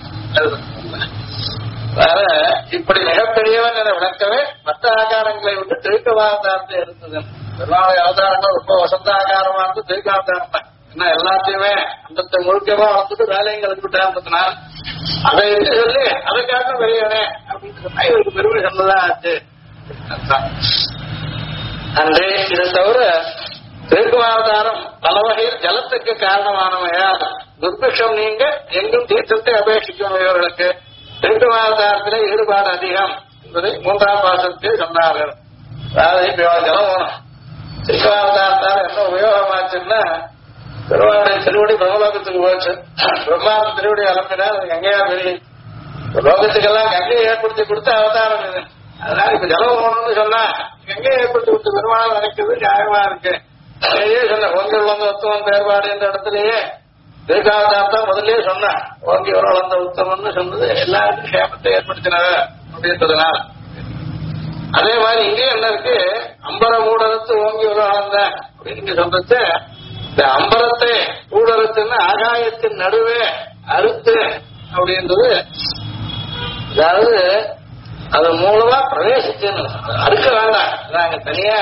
S1: வேற இப்படி மிகப்பெரியவன் என விளக்கவே மற்ற ஆகாரங்களை விட்டு திருக்கவாதாரத்தை இருந்தது. பெருமாளுடைய அவதாரங்கள் ரொம்ப வசந்த ஆகாரமா இருந்து திருக்காவதாரம் தான். ஏன்னா எல்லாத்தையுமே அந்த முழுக்கமா வளர்த்துட்டு வேலைங்களுக்கு விட்டான்றதுனால அதை சொல்லி அதுக்காக பெரியவனே அப்படின்னு சொன்னா இவருக்கு பெருமை சொன்னதான் ஆச்சு. அன்றே இதை தவிர திருக்குமாவதாரம் பல வகையில் ஜலத்துக்கு காரணமானவையா துர்பிக்ஷம் நீங்க எங்கும் தீர்த்தத்தை அபேட்சிக்கும் இவர்களுக்கு திருக்குமாவதாரத்திலே ஈடுபாடு அதிகம் என்பதை 3ஆம் பாசத்தில் சொன்னார்கள். அதாவது இப்ப ஜலம் வேணும். திருக்குமாவதாரத்தால் என்ன உபயோகமாச்சுன்னா பெருமாளுடைய திருவடி பிரம்மலோகத்துக்கு போச்சு. பிரம்மாண்ட திருவடி அலம்பினா அது கங்கையா பெரிய லோகத்துக்கெல்லாம் கங்கையை ஏற்படுத்தி கொடுத்த அவதாரம் இது. அதனால இப்ப ஜலம் போகணும்னு சொன்னா கங்கையை ஏற்படுத்தி கொடுத்த பெருமாள் நினைக்கிறது நியாயமா இருக்கு. அதையே சொன்ன ஓங்கி வளர்ந்த உத்தமன் வேறுபாடு என்ற இடத்துலயே திருக்காவதாரத்தான் முதல்லயே சொன்ன ஓங்கி வளர்ந்த உத்தமன்னு சொன்னது எல்லாருக்கும் சேமத்தை ஏற்படுத்தினவ அப்படின்றதுனால. அதே மாதிரி இங்கே என்ன இருக்கு அம்பர மூடத்து ஓங்கி வளர்ந்த அப்படின்னு சொல்றது இந்த அம்பரத்தை ஊடறுத்துன்னு ஆகாயத்தின் நடுவே அறுத்து அப்படின்றது, அதாவது அது மூலமா பிரவேசிச்சுன்னு அறுக்க வேண்டாம். நாங்க தனியா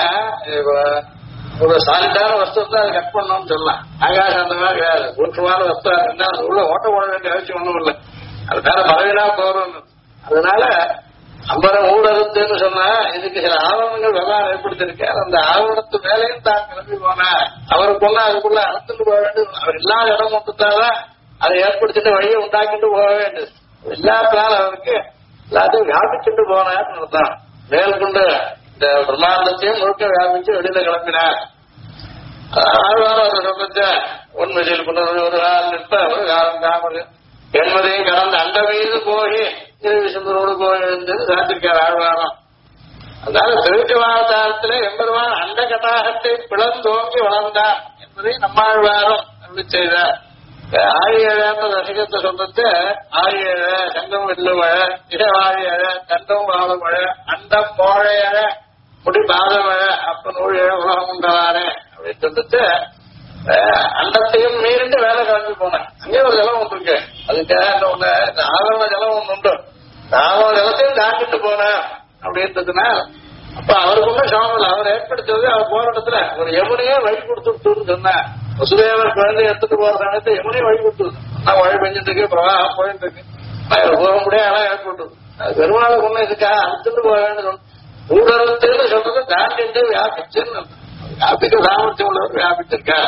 S1: ஒரு சாலிட்டான வஸ்து தான் அதை கட் பண்ணோம்னு சொல்லலாம். ஆகாசம் அந்த மாதிரி கிடையாது. ஊற்றமான வஸ்து இருந்தா அது உள்ள ஓட்ட போட வேண்டிய அவசியம் ஒண்ணும் இல்லை. அது வேற பறவைனா போறோம். அதனால அம்பரம் ஊடறுத்துன்னு சொன்னா இதுக்கு சில ஆவணங்கள் விவகாரம் ஏற்படுத்திருக்காரு. அந்த ஆவணத்து வேலையும் தான் கிளம்பி போனா அவருக்குள்ள அதுக்குள்ள அறுத்துட்டு போக வேண்டியது. அவர் இல்லாத இடம் மட்டும்தான் அதை ஏற்படுத்திட்டு வழியை உண்டாக்கிட்டு போக வேண்டியது. இல்லாதனால அவருக்கு எல்லாத்தையும் வியாபிச்சுட்டு போனார்னு அர்த்தம். மேற்கொண்டு இந்த பிரம்மாண்டத்தையும் முழுக்க வியாபிச்சு வெளியில கிளம்பினார். ஆழ்வாரம் சொல்லிச்ச உண்மையில் கொண்டு ஒரு காலம் நிற்ப ஒரு காலம் காமது என்பதையும் கடந்த அண்ட மீது போய் திருவிசுந்தரோடு போய் சாத்திருக்கார் ஆழ்வாரம். அதனால திருவிழாவதாரத்திலே எம்பெருமான் அண்ட கட்டாகத்தை பிளந்தோங்கி வளர்ந்தார் என்பதை நம்மாழ்வாரம் அப்படி செய்தார். ஆழியழன்ற ரசிகத்தை சொல்றது ஆழியழ சங்கம் வெல்லுமழ இடவாழியழ கண்டம் வாழுமழ அண்டம் போழையழ முடி பாதமழ அப்ப நூழழ உலகம் உண்டவானே அப்படின்னு சொல்லிட்டு அண்டத்தையும் மீறிண்டு வேலை கிளம்பி போனேன். அங்கே ஒரு ஜலம் ஒன்று இருக்கு. அதுக்காக ஒண்ணு ஆவரண ஜலம் ஒண்ணு உண்டு. ஆவரண ஜலத்தையும் தாண்டிட்டு போனேன் அப்படின்றதுனா அப்ப அவருக்குள்ள சோமல் அவர் ஏற்படுத்துவது அவர் போற இடத்துல ஒரு யமுனையே வழி கொடுத்துட்டுன்னு சொன்னேன். வசுதேவர் குழந்தை எடுத்துட்டு போற சமயத்தை யமுனையும் வழி கொடுத்துது. நான் வழி பெஞ்சிட்டு இருக்கு, பிரவாகம் போயிட்டு இருக்கு. போக முடியாது ஆனா ஏற்பட்டது. அது பெருமாளை கொண்டு இதுக்காக அழுத்துட்டு போக வேண்டும். ஊடகத்துன்னு சொல்றது தாண்டிட்டு வியாபிச்சுன்னு வியாபிக்க சாமர்த்தியம் உள்ளவர் வியாபிச்சிருக்கா.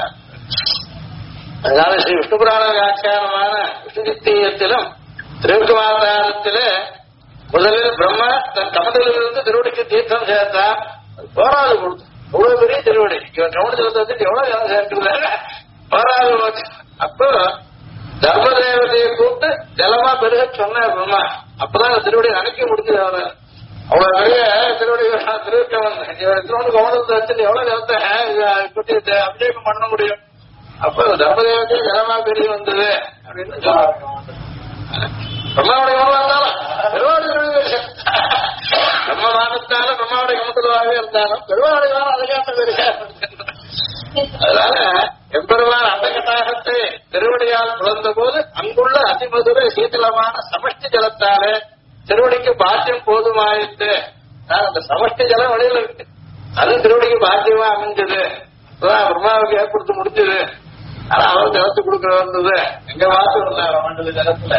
S1: அதனால ஸ்ரீ விஷ்ணு புராண வியாக்கியானமான விஷ்ணு சித்தியத்திலும் திருக்குமாரத்திலே முதலில் பிரம்மா தன் கமண்டலிலிருந்து திருவடிக்கு தீர்த்தம் சேர்த்தார். போராது கொடுத்து எவ்வளவு பெரிய திருவடி இவன் கமண்டலத்தை வந்துட்டு எவ்வளவு ஜலம் சேர்க்கிறது போராது போச்சு. அப்போ தர்மதேவதையை கூப்பிட்டு ஜலமா பெருக சொன்னார் பிரம்மா. அப்பதான் திருவடி அணைக்க முடிஞ்சது. அவனை அவ்வளவு பெரிய திருவடி திருவிக்கவன் திருவண்ணு கமண்டலத்தை வச்சுட்டு எவ்வளவு ஜலத்தை குட்டி அபிஷேகம் பண்ண முடியும். அப்ப தர்மதேவத்தை ஜலமா பெரிய வந்தது அப்படின்னு சொல்லுவாங்க. பிரம்மாவுடைய இருந்தாலும் பெருவாடு நம்ம வானத்தால பிரம்மாவுடைய கமத்துவாக இருந்தாலும் பெருவாடு அதுக்கான பெரிய. அதனால எம்பெருமான் அந்த கட்டாகத்தை திருவடியால் புலர்ந்த போது அங்குள்ள அதிமதுரை சீதளமான சமஷ்டி ஜலத்தாலே திருவடிக்கு பாத்தியம் போதுமாயிட்டு. அந்த சமஷ்டி ஜலம் வழியில் இருக்கு. அது திருவடிக்கு பாத்தியமா அமைஞ்சது. பிரம்மாவுக்கு ஏற்படுத்தி முடிஞ்சது. ஆனா அவர் ஜலத்து கொடுக்கற வந்தது எங்க வாசல் மண்டல ஜலத்துல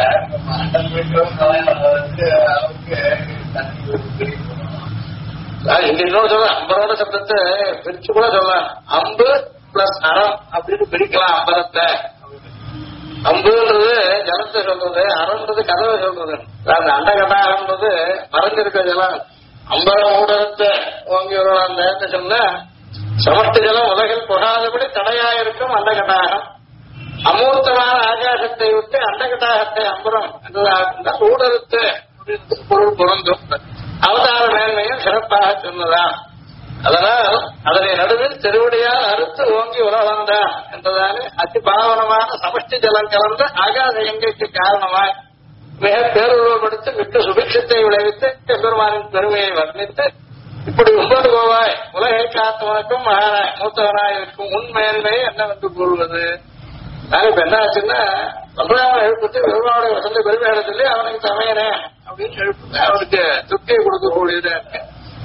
S1: இங்க இன்னொரு சொல்ல அம்பரோட சப்தத்தை பிரிச்சு கூட சொல்லலாம். அம்பு பிளஸ் அறம் அப்படின்னு பிரிக்கலாம் அம்பரத்தை. அம்புன்றது ஜலத்தை சொல்றது, அறன்றது கதவை சொல்றது. அந்த அண்ட கட்டாகன்றது மறைஞ்சிருக்க ஜலம். அம்பரம் ஊடகத்தை வாங்கி அந்த சொன்ன சமஷ்டி ஜலம் உலகில் புகாதபடி தடையாயிருக்கும் அண்ட கட்டாகம். அமூர்த்தமான ஆகாசத்தை விட்டு அண்ட கட்டாகத்தை அம்பரம் என்றதாக ஊடகத்து பொருள் பொருந்தும். அவதார மேன்மையும் சிறப்பாக சொன்னதான். அதனால் அதனை நடுவில் திருவடியால் அறுத்து ஓங்கி உலகந்தான் என்றதாலே அதி பாவனமான சமஷ்டி ஜலம் கலந்த ஆகாச எங்கைக்கு காரணமாய் மிக பேருருவப்படுத்தி மிக்க சுபிட்சத்தை விளைவித்து பெருமானின் பெருமையை வர்ணித்து இப்படி 9 கோவாய் உலகை காத்தவனுக்கும் மகானாய் மூத்தவனாய் இருக்கும் உண்மையின்மை என்னவென்று கூறுவது. நாங்க இப்ப என்ன ஆச்சுன்னா சம்பிரதாயம் எழுப்பிட்டு பெருமாவுடைய வசந்த பெருமையான சொல்லி அவனுக்கு சமையனே அப்படின்னு எழுப்பு அவனுக்கு திருப்தியை கொடுக்கக்கூடியதா இருக்கு.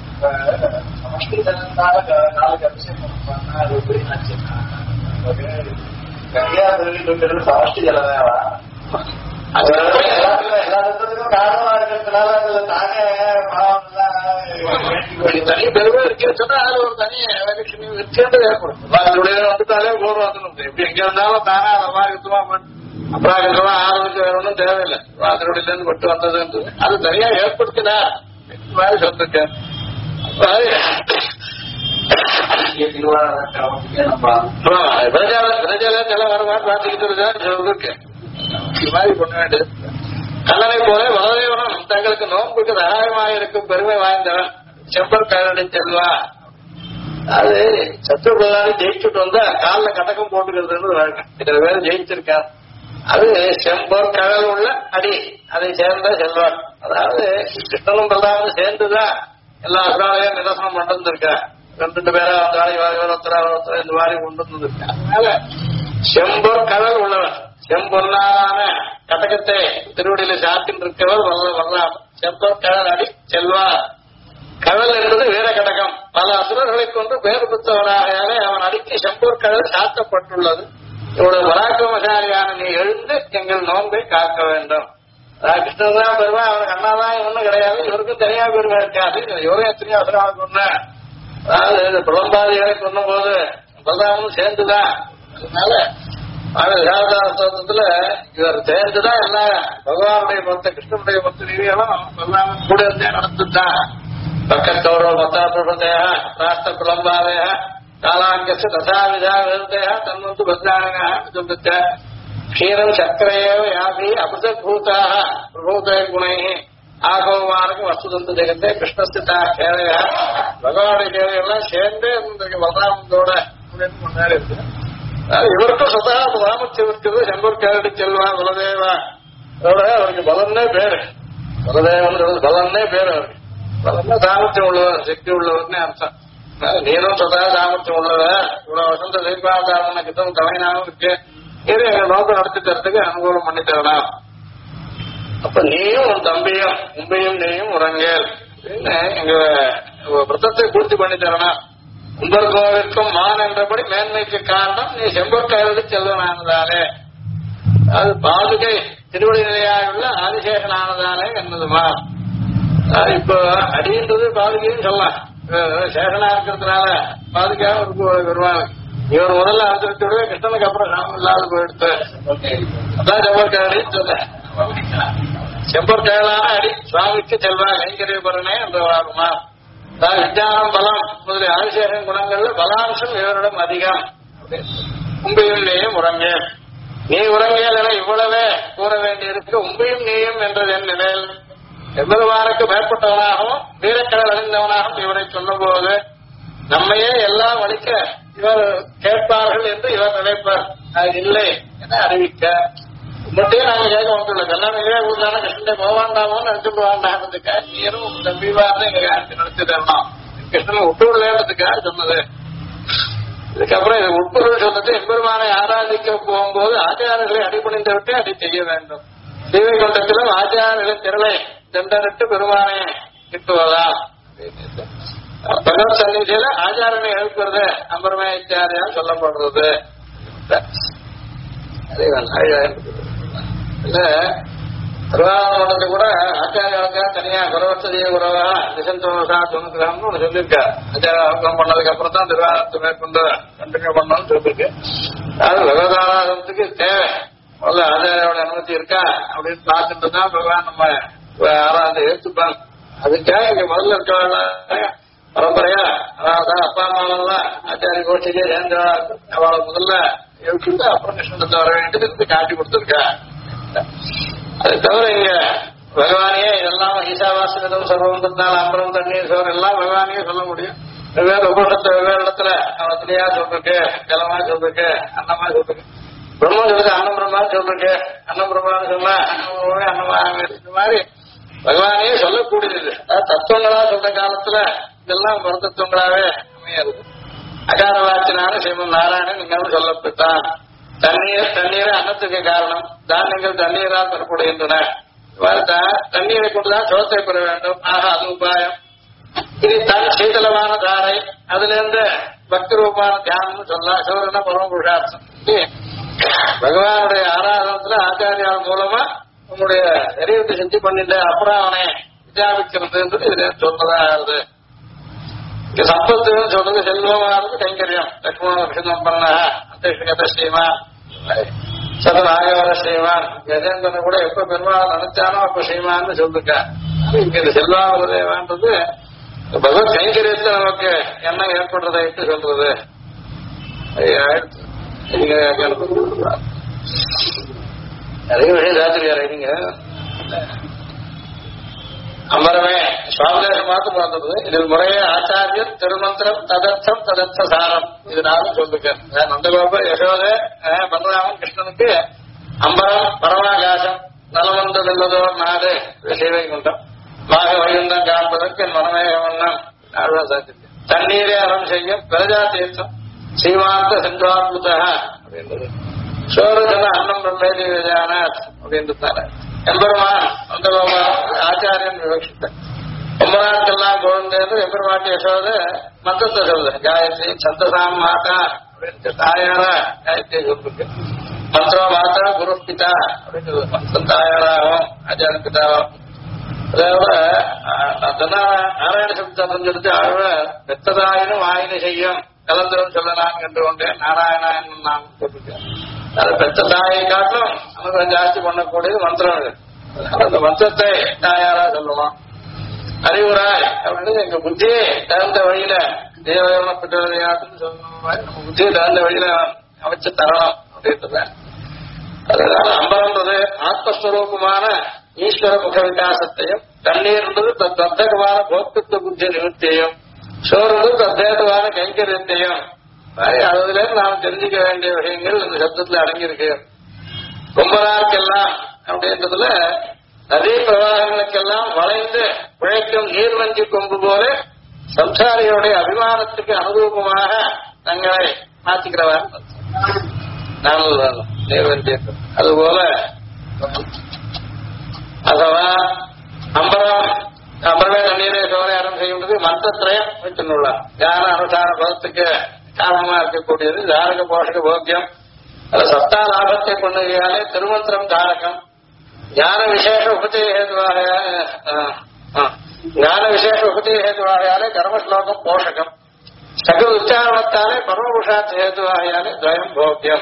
S2: சமஷ்டி ஜலமேவா எல்லாத்துக்கும் காரணமா இருக்கிறதுனால அதுல தானே
S1: தனி பெருமை இருக்குன்னு சொன்னா அது ஒரு தனி லட்சுமி வச்சுட்டு ஏற்படும். அதனுடைய வந்துட்டாலே போடுவாங்க. எப்படி எங்க இருந்தாலும் தானே அதை சுத்தமா அப்புறம் ஆரம்பிச்சு வேற ஒன்றும் தேவையில்லை. அதனுடைய இருந்து பட்டு வந்தது அது தனியா ஏற்படுத்தினா மாதிரி சொல்லிருக்கேன். சொல்லிருக்கேன். இது மாதிரி பண்ண வேண்டியது. கல்லனை போல வலதேவனம் தங்களுக்கு நோன்புக்கு சகாயமாக இருக்கும் பெருமை வாய்ந்தவன் செம்பர் கழனி செல்வா. அது சத்துருபதாரி ஜெயிச்சுட்டு வந்தா காலில் கட்டக்கம் போட்டுக்கிறதுன்னு வழக்கம். 2 பேரும் ஜெயிச்சிருக்கார். அது செம்பர் கடல் உள்ள அடி அதை சேர்ந்த செல்வார். அதாவது கிருஷ்ணனும் பிரதானும் சேர்ந்துதான் எல்லா அசுராலையும் நிரசனம் பண்ணிருக்கா. ரெண்டு பேரா ஒருத்தர் இந்த மாதிரி கொண்டு வந்தது. அதனால செம்பொர் கடல் உள்ளவர், செம்பொன்னான கடகத்தை திருவடியில சாத்தின் இருக்கவர் வரலாம். செம்பொர் கடல் அடி செல்வார். கடல் என்பது வீர கடகம், பல அசுரர்களை கொண்டு பெயர் பெற்றவராக அவன் அடிக்கு செம்பொர் கடல் சாத்தப்பட்டுள்ளது. இவ்வளவு பராக்கிரமசாலியான நீ எழுந்து எங்கள் நோன்பை காக்க வேண்டும். கிருஷ்ணன் தான் பெருமா, அவனுக்கு அண்ணாதான் ஒண்ணும் கிடையாது, இவருக்கும் தனியா பெருமை இருக்காது. இவரும் எத்தனையோ அசுராக கொண்ட, அதாவது பிரபந்தாதிகளை கொண்ணும் போது பலராமனும் சேர்ந்துதான். அதனால விசாரதாரத்துல இவர் சேர்ந்துதான் எல்லாம் பகவானுடைய மொத்த கிருஷ்ணனுடைய மொத்த நிதிகளும் பலராமன் கூட இருந்தே நடந்துதான். பக்கத்தோட மத்தாபுரதேக ராஷ்டிர பிரலம்பாதேக காலாங்கச தசாவிதா விருதேக தன்வந்து பத்ராங்க சொல்லிட்ட க்ஷீரம் சக்கரையோ யாபி அபிருதூதாக பிரபூத குணை ஆகவமானக்கு வஸ்துதந்த ஜெகத்தே கிருஷ்ணஸ்திதா கேளைய பகவானுடைய கேளையெல்லாம் சேர்ந்தே பலராமந்தோட முன்னாடி இருக்கு. இவருக்கும் சதா ராமத்தியம் இருக்குது. செம்பூர் கேரடி செல்வா பலதேவா, அதோட அவருக்கு பலன்னே பேரு, பலதேவன் பலன்னே பேரு. அவருக்கு பலன்னா சாமர்த்தியம் உள்ளவர், சக்தி உள்ளவர்னே அர்த்தம். நீரும் சதா சாமர்த்தியம் உள்ளவர். இவ்வளவு வசந்த தீபாவதாரண கிட்டம் கலைஞாவும் இருக்கு. இது எங்க நோக்கம் நடத்தி தரத்துக்கு அனுகூலம் பண்ணி தரலாம். அப்ப நீயும் உன் தம்பியும் உண்மையும் நீயும் உறங்கேல் எங்க விரதத்தை பூர்த்தி பண்ணி தரணும். உங்கள் கோவிற்கும் மான் என்றபடி மேன்மைக்கு காரணம் நீ செம்பொற்கையோடு செல்வனானதாலே, அது பாதுகை திருவடி நிலையாயுள்ள ஆதிசேஷனானதாலே என்னதுமா. இப்போ அடின்றது பாதுகைன்னு சொல்லலாம். சேஷனா இருக்கிறதுனால பாதுகாவ வருவாங்க. இவர் முதல்ல அனுசரிச்சுடவே கிருஷ்ணனுக்கு அப்புறம் ராமம் இல்லாத போயிடுத்து. அதான் செம்பொற்கையடின்னு சொல்ல. செம்பொற்கையலான அடி சுவாமிக்கு செல்வா கைங்கரிய பரணே என்று வாருமா. விஞ்ஞானம் பலம் முதலிய ஆதிசேஷன் குணங்கள்ல பலாம்சம் இவரிடம் அதிகம். உம்பையும் உறங்கேல் நீ உறங்கேல் என இவ்வளவே கூற வேண்டியிருக்கு. உம்பையும் நீயும் என்றது என் நிலையில் எவ்வளவாருக்கு மேற்பட்டவனாகவும் வீரக்கடல் அணிந்தவனாகவும் இவரை சொன்ன போது நம்மையே எல்லாம் அளிக்க இவர் கேட்பார்கள் என்று இவர் நினைப்பார். அது இல்லை என அறிவிக்க மட்டும் நாங்க கேட்க வந்துள்ள கல்யாணங்களே ஊர்தான கிருஷ்ணன் போவாண்டாமோன்னு நினைச்சுட்டு வாண்டான்றதுக்காக நீரும் தம்பிவார்னு எங்க காலத்தில் நடத்தி தரணும். கிருஷ்ணன் விட்டுவிடலேன்றதுக்காக சொன்னது. இதுக்கப்புறம் இது உட்பொருள் சொன்னது எம்பெருமானை ஆராதிக்க போகும்போது ஆச்சாரர்களை அடிபணிந்து விட்டு அதை செய்ய வேண்டும். ஸ்ரீவைகுண்டத்திலும் ஆச்சாரர்களின் திரளை சென்றனிட்டு பெருமானை கிட்டுவதா. பகவத் சன்னிதியில ஆச்சாரனை எழுப்புறது அம்பரமாச்சாரியால் சொல்லப்படுறது. இல்ல திருவாரூரத்தை கூட ஆச்சாரியாவுக்கா தனியா குரவசதிய குரவா நிசந்தோஷா தொண்ணூத்தி ஒண்ணு சொல்லியிருக்கா. ஆச்சாரம் பண்ணதுக்கு அப்புறம் தான் திருவாரூரத்தை மேற்கொண்டு கண்டினியூ பண்ணணும்னு சொல்லிருக்கு. அதாவது பகவதாராதனத்துக்கு தேவை முதல்ல ஆச்சாரியோட அனுமதி இருக்கா அப்படின்னு பார்த்துட்டு தான் பகவான் நம்ம ஆராதனை ஏற்றுப்பாங்க. அதுக்காக இங்க முதல்ல இருக்க பரம்பரையா அதாவது அப்பா அம்மாவெல்லாம் ஆச்சாரிய கோஷ்டிக்கே சேர்ந்த அவளை முதல்ல எழுப்பிட்டு அப்புறம் கிருஷ்ணத்தை வர வேண்டியது காட்டி கொடுத்துருக்கா. அது தவிர இங்க பகவானியே இதெல்லாம் ஈசாவாசனம் சர்வந்தத்தினால அம்பரம் தண்ணீர் சோர் எல்லாம் பகவானியே சொல்ல முடியும். வெவ்வேறு உபநிஷத்தை வெவ்வேறு இடத்துல அவத்திலையா சொல்லிருக்கு, ஜலமா சொல்லிருக்கு, அன்னமா சொல்லிருக்கு. பிரம்ம சொல்லுக்கு அன்னம் பிரம்மா சொல்லிருக்கு, அன்னம் பிரம்மான்னு சொன்னா அன்னமா இந்த மாதிரி பகவானே சொல்லக்கூடியது. தத்துவங்களா சொல்ற காலத்துல இதெல்லாம் பரதத்துவங்களாவே அமையாது. அகார வாச்சினான ஸ்ரீமன் நாராயணன் நீங்கள் சொல்லப்பட்டான். தண்ணீரை அன்னத்துக்கு காரணம், தானியங்கள் தண்ணீரால் பெறப்படுகின்றன. தண்ணீரை கொண்டுதான் சோத்தை பெற வேண்டும். ஆக அது உபாயம். இது தன் சீதளமான தாரை, அதுல இருந்து பக்தி ரூபான தியானம் சொல்லலாம். சிவரன பரம புருஷார்த்தம். பகவானுடைய ஆராதனத்துல ஆச்சாரியால் மூலமா உங்களுடைய சரீரத்தை செஞ்சு பண்ணிட்ட அப்புறம் அவனை விசாரிக்கிறது இதுல சொன்னதா ஆகுது. சம்பத்து சொல்றது செல்வமானது கைங்கரியம். லட்சுமண விஷயம் பண்ண அத்தியட்ச ஸ்ரீமான் சதநாகவர ஸ்ரீமான் கஜேந்திரன் கூட எப்ப பெருமாள் நினைச்சானோ அப்ப ஸ்ரீமான்னு சொல்லிருக்க. இங்க இந்த செல்வாவதேவான்றது பகவத் கைங்கரியத்தை நமக்கு எண்ணம் ஏற்படுறதை இட்டு சொல்றது. நிறைய விஷயம் சாத்திரியாரு நீங்க அமரமே சுவாமிதேசம் மாத்து பார்த்தது. இதில் முறையே ஆச்சாரியர் திருமந்திரம் ததர்த்தம் ததர்த்த சாரம் இதனாலும் சொல்லிருக்கேன். நந்தகோப யசோத பலராமன் கிருஷ்ணனுக்கு அம்பரம் பரமாகாசம் நலவந்ததுள்ளதோ நாடு சேவை குண்டம் மாக வைகுண்டம் காண்பதற்கு என் மனமே வண்ணம் ஆழ்வா சாத்திருக்கேன். தண்ணீரே அறம் செய்யும் பிரஜா தீர்த்தம் சீமாந்த சென்றாத்முத அப்படின்றது சோரஜன அன்னம் பிரம்மேதி விஜயானாத் அப்படின்றது எம்பெருமான் அந்த ஆச்சாரியன் விவக்ஷித்த ரொம்ப நாட்கள்லாம் குழந்தை எம்பெருமாட்டி யசோத மந்திரத்தை சொல்லுது காயத்ரி சந்தசாம் மாதா அப்படின்ட்டு தாயாரா காயத்ரி சொல்லிருக்கு மந்திரம் மாதா குரு பிதா அப்படின்றது மந்திரம் தாயாராகும் ஆச்சார பிதாவும் அதாவது நாராயண சப்தம் சொல்லிட்டு ஆழ்வ பெத்ததாயினும் ஆயின செய்யும் கலந்தரம் சொல்லலாம் என்று கொண்டே நாராயணா என்னும் நாம் சொல்லிருக்கேன் அது பெத்த தாயை காட்டும் நமக்கு ஜாஸ்தி பண்ணக்கூடியது மந்திரம் இது அந்த மந்திரத்தை தாயாரா சொல்லுவோம் அறிவுராய் அப்படின்னு எங்க புத்தியை தகுந்த வழியில தேவப்பட்டதையாட்டுன்னு சொல்லணும் நம்ம புத்தியை தகுந்த வழியில அமைச்சு தரணும் அப்படின்றத அதனால அம்பரன்றது ஆத்மஸ்வரூபமான ஈஸ்வர முக விகாசத்தையும் தண்ணீர்ன்றது தத்தகமான போக்குத்துவ புத்தி நிவர்த்தியையும் சோறுன்றது தத்தேதுவான கைங்கரியத்தையும் அதுல நாம் தெரிஞ்சுக்க வேண்டிய விஷயங்கள் இந்த சப்தத்துல அடங்கியிருக்கு கும்பராருக்கெல்லாம் அப்படின்றதுல நதி பிரவாகங்களுக்கெல்லாம் வளைந்து பிழைக்கும் நீர்வஞ்சி கொம்பு போல சம்சாரிகளுடைய அபிமானத்துக்கு அனுரூபமாக தங்களை மாற்றிக்கிறவர் நீர்வஞ்சி அதுபோல அதுவா அம்பரமே தண்ணீரை சோரையாரம் செய்யும்போது மந்திரத்திரயம் வைத்துள்ளார் ஞான அனுசார பதத்துக்கு காரணமா இருக்கக்கூடியது தாரக போஷக போக்கியம் அது சத்தா லாபத்தை கொண்டுகையாலே திருமந்திரம் தாரகம் ஞான விசேஷ உபதேகேதுவாகையாலே கர்மஸ்லோகம் போஷகம் சக உச்சாரணத்தாலே பரமபுஷாத் ஹேதுவாகையாலே துவயம் போக்கியம்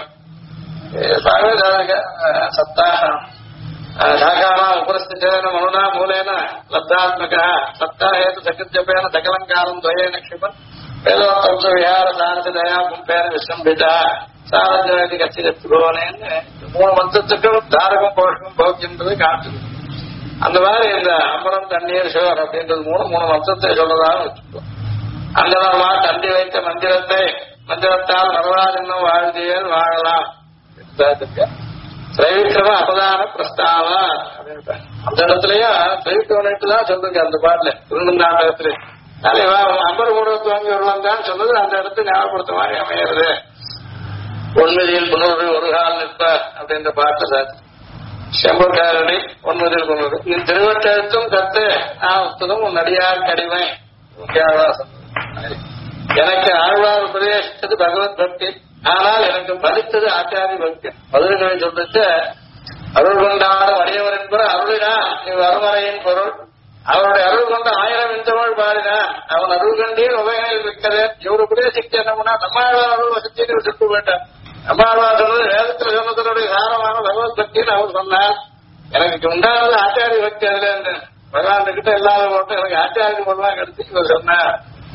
S1: சத்தா शाखाना उपस्थितेन मनुना मूलेन लब्धात्मकः सत्ता हेतु सकृत्यपेन सकलङ्कारं द्वयेन क्षिपन् वेदोक्तं विहार सारथिदया कुम्पेन विसंभितः सारथ्यमिति कच्चिदत्पुरोनेन மூணு மந்திரத்துக்கும் தாரகம் போஷகம் போக்கின்றது காட்டுது அந்த மாதிரி இந்த அம்பரம் தண்ணீர் சிவர் அப்படின்றது மூணு மந்திரத்தை சொல்றதாக வச்சுக்கோம் அங்கனமா தண்டி வைத்த மந்திரத்தால் நரவாஜன்னும் வாழ்ந்தியல் வாழலாம் திரைவிக்கிரம அபதான பிரஸ்தாவ அந்த இடத்துலயும் திரைவிக்கிரமட்டு தான் சொல்லுங்க அந்த பாட்டுல திருநாடகத்துல அம்பர் மூடத்து வாங்கி வருவாங்கன்னு சொன்னது அந்த இடத்துல ஞாபகப்படுத்த மாதிரி அமையிறது ஒன்மதியில் புனரு ஒரு கால் நிற்ப அப்படின்ற பாட்டு சார் செம்பக்காரணி ஒன்மதியில் புனரு நீ திருவட்டெழுத்தும் கத்து நான் உன் நடிகார் கடிமை எனக்கு ஆழ்வார் உபதேசித்தது பகவத் பக்தி ஆனால் எனக்கு பலித்தது ஆச்சாரிய பக்தி மதுரைகளை சொல்லிட்டு அருள் கொண்டாட வடியவர் என்பது அருளினா இவ் அருமறையின் பொருள் அவருடைய அருள் கொண்ட 1000 இந்தமிழ் பாடினான் அவன் அருள் கண்டீர் உபகையில் இருக்கிறது இவர் உபதேசிக்க என்னமுன்னா நம்மாழ்வார் அருள் வசத்தின்னு விட்டு போயிட்டான் நம்மாழ்வார் சொன்னது வேதத்தில் சொன்னதனுடைய சாரமான பகவத் பக்தின்னு அவர் சொன்னார் எனக்கு உண்டானது ஆச்சாரிய பக்தி அதுல இருந்து பகவான் கிட்ட இல்லாத போட்டு எனக்கு ஆச்சாரிய பொருளாக கிடைச்சி இவர் சொன்னார்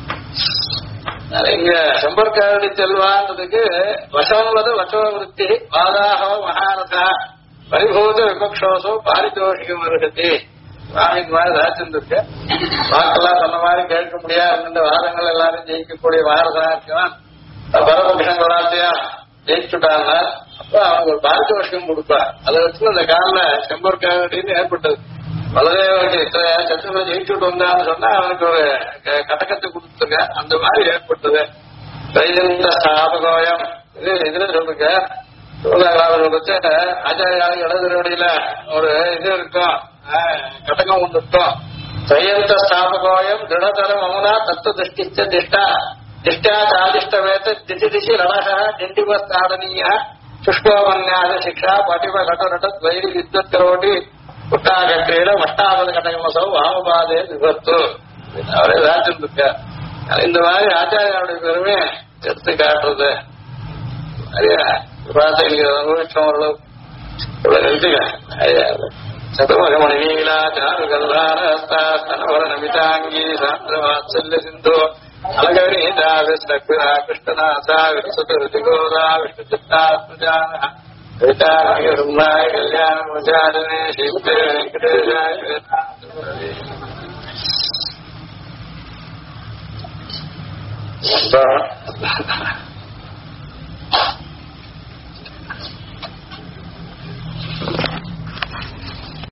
S1: இங்க சம்பர்காரடி செல்வான்றதுக்கு வசம்வது வசோவிருத்தி வாதாகவ மகாரதா பரிபூத விபக்ஷோசோ பாரிதோஷிகம் வருகத்தி சுவாமிக்கு மாதிரி தாச்சிருந்திருக்கு வாக்கெல்லாம் சொன்ன மாதிரி கேட்க முடியாது வாதங்கள் எல்லாரும் ஜெயிக்கக்கூடிய மகாரதா இருக்கான் பரமகிருஷ்ணன் ஜெயிச்சுட்டாங்க அப்ப அவனுக்கு ஒரு பாரிதோஷிகம் கொடுப்பா அதை வச்சு அந்த காலில் செம்பர்காரடின்னு ஏற்பட்டது பலதேவனுக்கு சத்துருவை ஜெயிச்சுட்டு வந்தான்னு சொன்னா அவனுக்கு ஒரு கட்டக்கத்தை கொடுத்துருக்க அந்த மாதிரி ஏற்பட்டது தைஜந்த ஸ்தாபகோயம் இதுல சொல்லுங்க சொல்லுச்சு ஆச்சாரியாளுக்கு இடதுவடியில ஒரு இது இருக்கும் கட்டகம் ஒன்று இருக்கும் தையந்த ஸ்தாபகோயம் திருடதரம் அமுனா தத்துவ திருஷ்டிச்ச திஷ்டா திஷ்டா சாதிஷ்டவேத திசி திசி ரணக டிண்டிபஸ்தாடனீய சுஷ்கோமன்யாத சிக்ஷா பட்டிப கட்டரட்ட வைரி வித்வத் கரோட்டி புட்டாகட்டீட மஷ்டாபத கட்டகமசோ வாமபாதே விபத்து அவரே ராஜிருக்க இந்த மாதிரி ஆச்சாரியாவுடைய பெருமை எடுத்து காட்டுறது அனுபவிச்சோம் சதுமகமணி நீலா சாரு கல்லாரஸ்தானவர நமிதாங்கி சாந்திரவாத்சல்ய சிந்தோ அலகவீதா விஷ்ணா கிருஷ்ணநாசா விசுதிகோதா விஷ்ணு சித்தாத்மஜான கல்யாண முஜாதனே ஸ்ரீ வெங்கடேஷாய